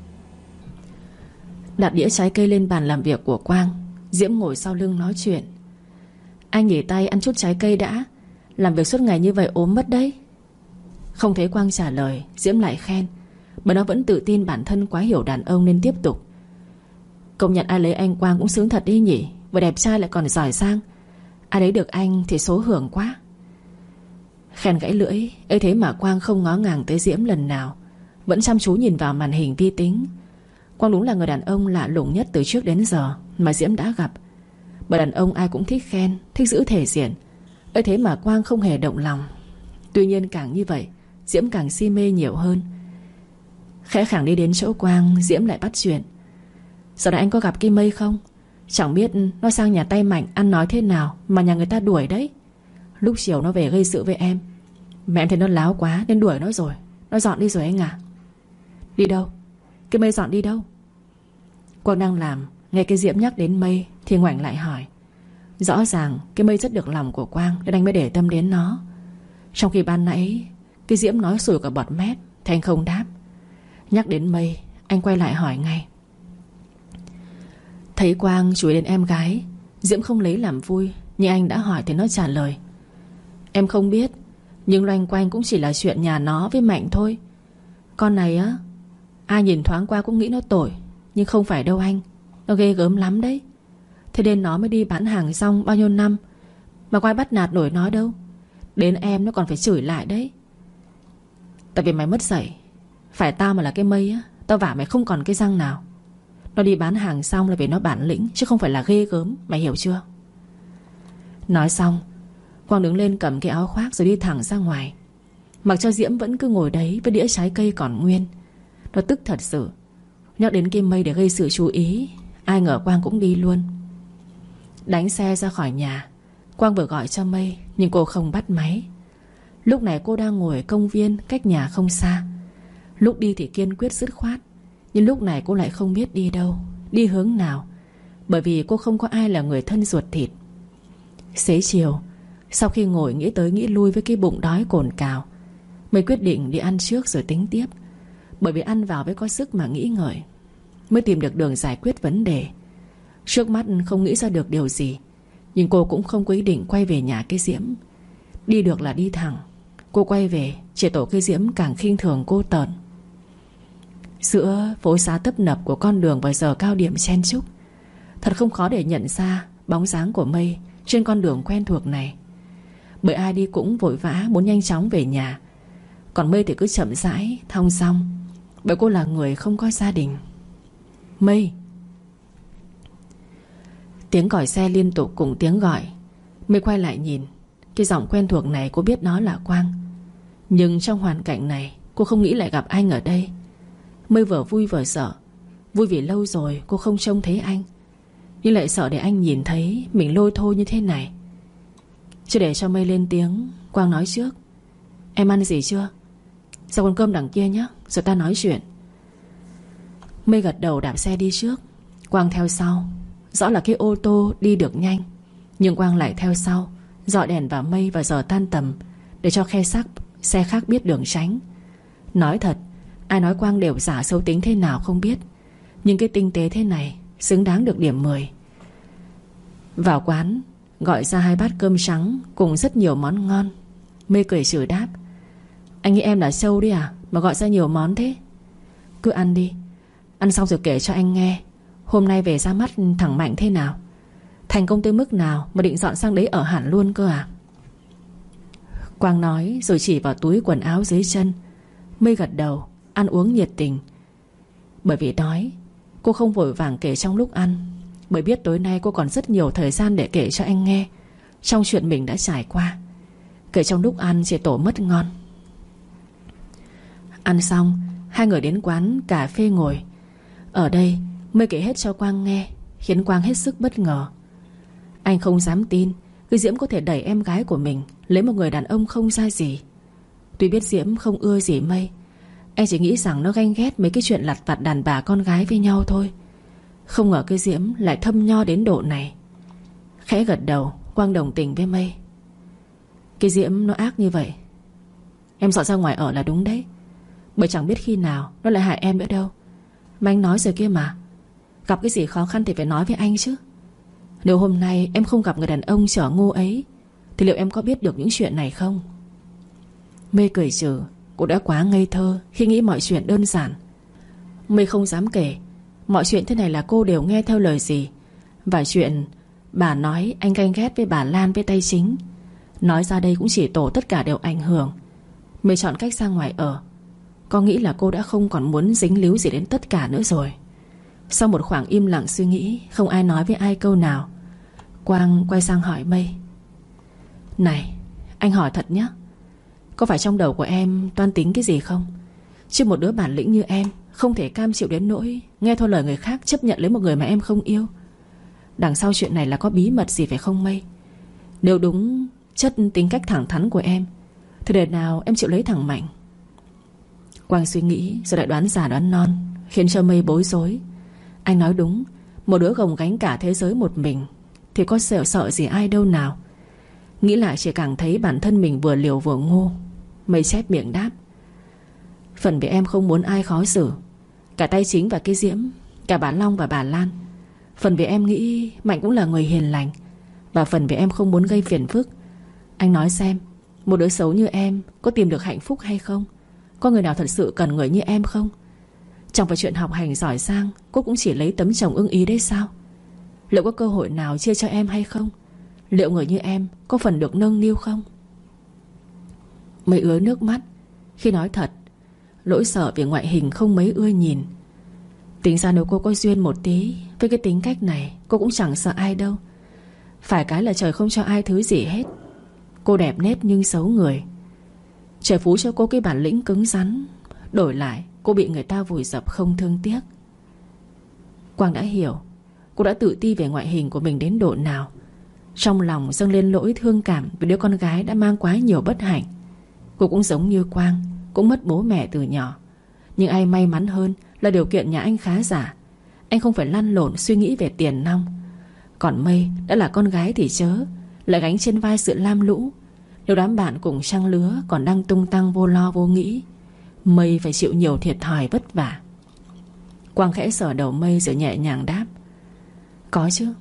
A: Đặt đĩa trái cây lên bàn làm việc của Quang, Diễm ngồi sau lưng nói chuyện. Anh nghỉ tay ăn chút trái cây đã, làm việc suốt ngày như vậy ốm mất đấy. Không thấy Quang trả lời, Diễm lại khen, bởi nó vẫn tự tin bản thân quá hiểu đàn ông nên tiếp tục. Công nhận ai lấy anh Quang cũng sướng thật đi nhỉ, vừa đẹp trai lại còn giỏi giang. Ai lấy được anh thì số hưởng quá. Khen gãy lưỡi, ấy thế mà Quang không ngó ngàng tới Diễm lần nào, vẫn chăm chú nhìn vào màn hình vi tính. Quang đúng là người đàn ông lạ lùng nhất từ trước đến giờ mà Diễm đã gặp. Bởi đàn ông ai cũng thích khen, thích giữ thể diện. Ấy thế mà Quang không hề động lòng. Tuy nhiên càng như vậy, Diễm càng si mê nhiều hơn. Khẽ khàng đi đến chỗ Quang, Diễm lại bắt chuyện. Giờ này anh có gặp cái Mây không? Chẳng biết nó sang nhà tay Mạnh ăn nói thế nào mà nhà người ta đuổi đấy. Lúc chiều nó về gây sự với em, mà em thấy nó láo quá nên đuổi nó rồi. Nó dọn đi rồi anh à. Đi đâu? Cái Mây dọn đi đâu? Quang đang làm, nghe cái Diễm nhắc đến Mây thì ngoảnh lại hỏi. Rõ ràng cái Mây rất được lòng của Quang nên anh mới để tâm đến nó. Trong khi ban nãy cái Diễm nói sủi cả bọt mép thì anh không đáp. Nhắc đến Mây, anh quay lại hỏi ngay. Thấy Quang chú ý đến em gái, Diễm không lấy làm vui, nhưng anh đã hỏi thì nó trả lời. Em không biết, nhưng loanh quanh cũng chỉ là chuyện nhà nó với Mạnh thôi. Con này á, ai nhìn thoáng qua cũng nghĩ nó tội, nhưng không phải đâu anh. Nó ghê gớm lắm đấy. Thế nên nó mới đi bán hàng xong bao nhiêu năm mà có ai bắt nạt nổi nó đâu. Đến em nó còn phải chửi lại đấy. Tại vì mày mất dạy. Phải tao mà là cái Mây á, tao vả mày không còn cái răng nào. Nó đi bán hàng xong là vì nó bản lĩnh, chứ không phải là ghê gớm. Mày hiểu chưa? Nói xong, Quang đứng lên cầm cái áo khoác rồi đi thẳng ra ngoài, mặc cho Diễm vẫn cứ ngồi đấy với đĩa trái cây còn nguyên. Nó tức thật sự. Nhắc đến cái Mây để gây sự chú ý, ai ngờ Quang cũng đi luôn. Đánh xe ra khỏi nhà, Quang vừa gọi cho Mây nhưng cô không bắt máy. Lúc này cô đang ngồi ở công viên cách nhà không xa. Lúc đi thì kiên quyết dứt khoát, nhưng lúc này cô lại không biết đi đâu, đi hướng nào, bởi vì cô không có ai là người thân ruột thịt. Xế chiều, sau khi ngồi nghĩ tới nghĩ lui với cái bụng đói cồn cào, mới quyết định đi ăn trước rồi tính tiếp. Bởi vì ăn vào mới có sức mà nghĩ ngợi, mới tìm được đường giải quyết vấn đề. Trước mắt không nghĩ ra được điều gì, nhưng cô cũng không có ý định quay về nhà cái Diễm. Đi được là đi thẳng. Cô quay về, chỉ tổ cái Diễm càng khinh thường cô tợn. Giữa phố xá tấp nập của con đường vào giờ cao điểm chen chúc, thật không khó để nhận ra bóng dáng của Mây trên con đường quen thuộc này. Bởi ai đi cũng vội vã muốn nhanh chóng về nhà, còn Mây thì cứ chậm rãi, thong dong, bởi cô là người không có gia đình. Mây. Tiếng còi xe liên tục cùng tiếng gọi. Mây quay lại nhìn. Cái giọng quen thuộc này cô biết đó là Quang. Nhưng trong hoàn cảnh này cô không nghĩ lại gặp anh ở đây. Mây vừa vui vừa sợ. Vui vì lâu rồi cô không trông thấy anh, nhưng lại sợ để anh nhìn thấy mình lôi thôi như thế này. Chưa để cho Mây lên tiếng, Quang nói trước. Em ăn gì chưa? Sao con cơm đằng kia nhé, rồi ta nói chuyện. Mây gật đầu đạp xe đi trước, Quang theo sau. Rõ là cái ô tô đi được nhanh, nhưng Quang lại theo sau, dọi đèn vào Mây vào giờ tan tầm, để cho xe khác biết đường tránh. Nói thật, ai nói Quang đều giả xấu tính thế nào không biết, nhưng cái tinh tế thế này xứng đáng được điểm 10. Vào quán, gọi ra 2 bát cơm trắng cùng rất nhiều món ngon. Mây cười chửi đáp: anh nghĩ em là sâu đi à, mà gọi ra nhiều món thế. Cứ ăn đi, ăn xong rồi kể cho anh nghe hôm nay về ra mắt thằng Mạnh thế nào, thành công tới mức nào mà định dọn sang đấy ở hẳn luôn cơ à. Quang nói rồi chỉ vào túi quần áo dưới chân. Mây gật đầu, ăn uống nhiệt tình. Bởi vì đói, cô không vội vàng kể trong lúc ăn, bởi biết tối nay cô còn rất nhiều thời gian để kể cho anh nghe trong chuyện mình đã trải qua. Kể trong lúc ăn chỉ tổ mất ngon. Ăn xong, hai người đến quán cà phê ngồi. Ở đây Mây kể hết cho Quang nghe, khiến Quang hết sức bất ngờ. Anh không dám tin cái Diễm có thể đẩy em gái của mình lấy một người đàn ông không ra gì. Tuy biết Diễm không ưa gì Mây, anh chỉ nghĩ rằng nó ganh ghét mấy cái chuyện lặt vặt đàn bà con gái với nhau thôi. Không ngờ cái Diễm lại thâm nho đến độ này. Khẽ gật đầu, Quang đồng tình với Mây. Cái Diễm nó ác như vậy, em dọn ra ngoài ở là đúng đấy. Bởi chẳng biết khi nào nó lại hại em nữa đâu. Mà anh nói rồi kia mà, gặp cái gì khó khăn thì phải nói với anh chứ. Nếu hôm nay em không gặp người đàn ông chở ngu ấy, thì liệu em có biết được những chuyện này không? Mây cười trừ. Cô đã quá ngây thơ khi nghĩ mọi chuyện đơn giản. Mây không dám kể mọi chuyện thế này là cô đều nghe theo lời gì. Và chuyện bà nói anh ganh ghét với bà Lan với tay Chính, nói ra đây cũng chỉ tổ tất cả đều ảnh hưởng. Mây chọn cách ra ngoài ở. Có nghĩ là cô đã không còn muốn dính líu gì đến tất cả nữa rồi. Sau một khoảng im lặng suy nghĩ, không ai nói với ai câu nào, Quang quay sang hỏi Mây: này, anh hỏi thật nhé, có phải trong đầu của em toan tính cái gì không? Chứ một đứa bản lĩnh như em không thể cam chịu đến nỗi nghe theo lời người khác chấp nhận lấy một người mà em không yêu. Đằng sau chuyện này là có bí mật gì phải không Mây? Nếu đúng chất tính cách thẳng thắn của em, thì đời nào em chịu lấy thằng Mạnh? Quang suy nghĩ rồi lại đoán già đoán non, khiến cho Mây bối rối. Anh nói đúng, một đứa gồng gánh cả thế giới một mình thì có sợ gì ai đâu nào. Nghĩ lại chỉ càng thấy bản thân mình vừa liều vừa ngu. Mây chép miệng đáp: phần vì em không muốn ai khó xử, cả tay Chính và cái Diễm, cả bà Long và bà Lan. Phần vì em nghĩ Mạnh cũng là người hiền lành, và phần vì em không muốn gây phiền phức. Anh nói xem, một đứa xấu như em có tìm được hạnh phúc hay không? Có người nào thật sự cần người như em không? Chẳng phải chuyện học hành giỏi giang cô cũng chỉ lấy tấm chồng ưng ý đấy sao? Liệu có cơ hội nào chia cho em hay không? Liệu người như em có phần được nâng niu không? Mây ứa nước mắt. Khi nói thật, lỗi sợ vì ngoại hình không mấy ưa nhìn. Tính ra nếu cô có duyên một tí với cái tính cách này, cô cũng chẳng sợ ai đâu. Phải cái là trời không cho ai thứ gì hết. Cô đẹp nét nhưng xấu người. Trời phú cho cô cái bản lĩnh cứng rắn, đổi lại cô bị người ta vùi dập không thương tiếc. Quang đã hiểu cô đã tự ti về ngoại hình của mình đến độ nào. Trong lòng dâng lên nỗi thương cảm vì đứa con gái đã mang quá nhiều bất hạnh. Cô cũng giống như Quang, cũng mất bố mẹ từ nhỏ. Nhưng ai may mắn hơn là điều kiện nhà anh khá giả. Anh không phải lăn lộn suy nghĩ về tiền nong. Còn Mây đã là con gái thì chớ, lại gánh trên vai sự lam lũ. Nếu đám bạn cùng trang lứa còn đang tung tăng vô lo vô nghĩ, Mây phải chịu nhiều thiệt thòi vất vả. Quang khẽ sờ đầu Mây rồi nhẹ nhàng đáp: có chứ.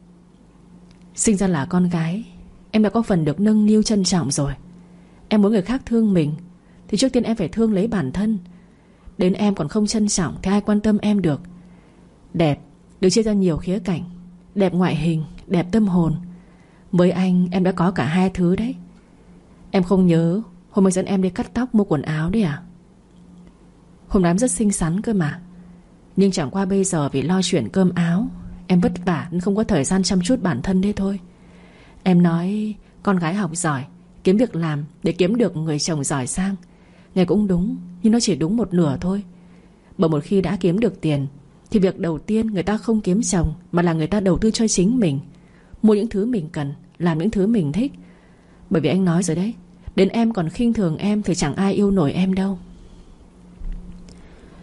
A: Sinh ra là con gái, em đã có phần được nâng niu trân trọng rồi. Em muốn người khác thương mình thì trước tiên em phải thương lấy bản thân. Đến em còn không trân trọng thì ai quan tâm em được. Đẹp được chia ra nhiều khía cạnh: đẹp ngoại hình, đẹp tâm hồn. Với anh em đã có cả hai thứ đấy. Em không nhớ hôm anh dẫn em đi cắt tóc mua quần áo đấy à? Hôm đó em rất xinh xắn cơ mà. Nhưng chẳng qua bây giờ vì lo chuyện cơm áo, em vất vả nên không có thời gian chăm chút bản thân đấy thôi. Em nói con gái học giỏi, kiếm việc làm để kiếm được người chồng giỏi sang, nghe cũng đúng, nhưng nó chỉ đúng một nửa thôi. Bởi một khi đã kiếm được tiền thì việc đầu tiên người ta không kiếm chồng, mà là người ta đầu tư cho chính mình. Mua những thứ mình cần, làm những thứ mình thích. Bởi vì anh nói rồi đấy, đến em còn khinh thường em thì chẳng ai yêu nổi em đâu.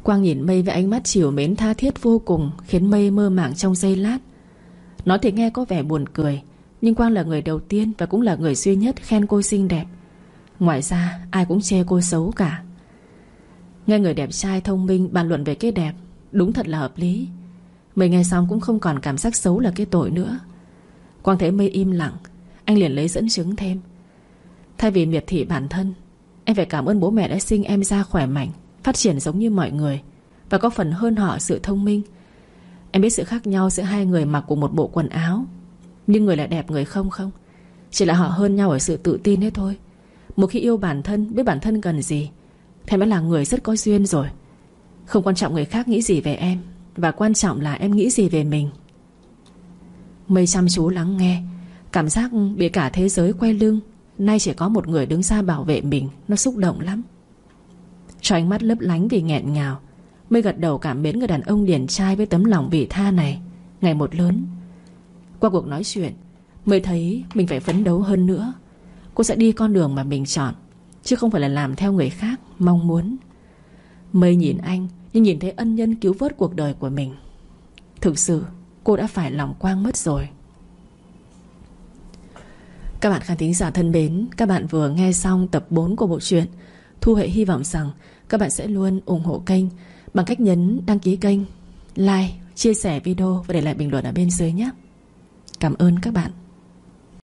A: Quang nhìn Mây với ánh mắt trìu mến tha thiết vô cùng, khiến Mây mơ màng trong giây lát. Nói thì nghe có vẻ buồn cười, nhưng Quang là người đầu tiên và cũng là người duy nhất khen cô xinh đẹp. Ngoài ra ai cũng chê cô xấu cả. Nghe người đẹp trai thông minh bàn luận về cái đẹp, đúng thật là hợp lý. Mây nghe xong cũng không còn cảm giác xấu là cái tội nữa. Quang thấy Mây im lặng, anh liền lấy dẫn chứng thêm. Thay vì miệt thị bản thân, em phải cảm ơn bố mẹ đã sinh em ra khỏe mạnh, phát triển giống như mọi người, và có phần hơn họ sự thông minh. Em biết sự khác nhau giữa hai người mặc cùng một bộ quần áo, nhưng người lại đẹp người không. Chỉ là họ hơn nhau ở sự tự tin đấy thôi. Một khi yêu bản thân, biết bản thân cần gì, thì em đã là người rất có duyên rồi. Không quan trọng người khác nghĩ gì về em, và quan trọng là em nghĩ gì về mình. Mây chăm chú lắng nghe, cảm giác bị cả thế giới quay lưng, nay chỉ có một người đứng ra bảo vệ mình. Nó xúc động lắm. Cho ánh mắt lấp lánh vì nghẹn ngào, Mây gật đầu cảm mến người đàn ông điển trai với tấm lòng vị tha này ngày một lớn. Qua cuộc nói chuyện, Mây thấy mình phải phấn đấu hơn nữa. Cô sẽ đi con đường mà mình chọn, chứ không phải là làm theo người khác mong muốn. Mây nhìn anh nhưng nhìn thấy ân nhân cứu vớt cuộc đời của mình. Thực sự cô đã phải lòng Quang mất rồi. Các bạn khán thính giả thân mến, các bạn vừa nghe xong tập 4 của bộ truyện. Thu Hệ hy vọng rằng các bạn sẽ luôn ủng hộ kênh bằng cách nhấn đăng ký kênh, like, chia sẻ video và để lại bình luận ở bên dưới nhé. Cảm ơn các bạn.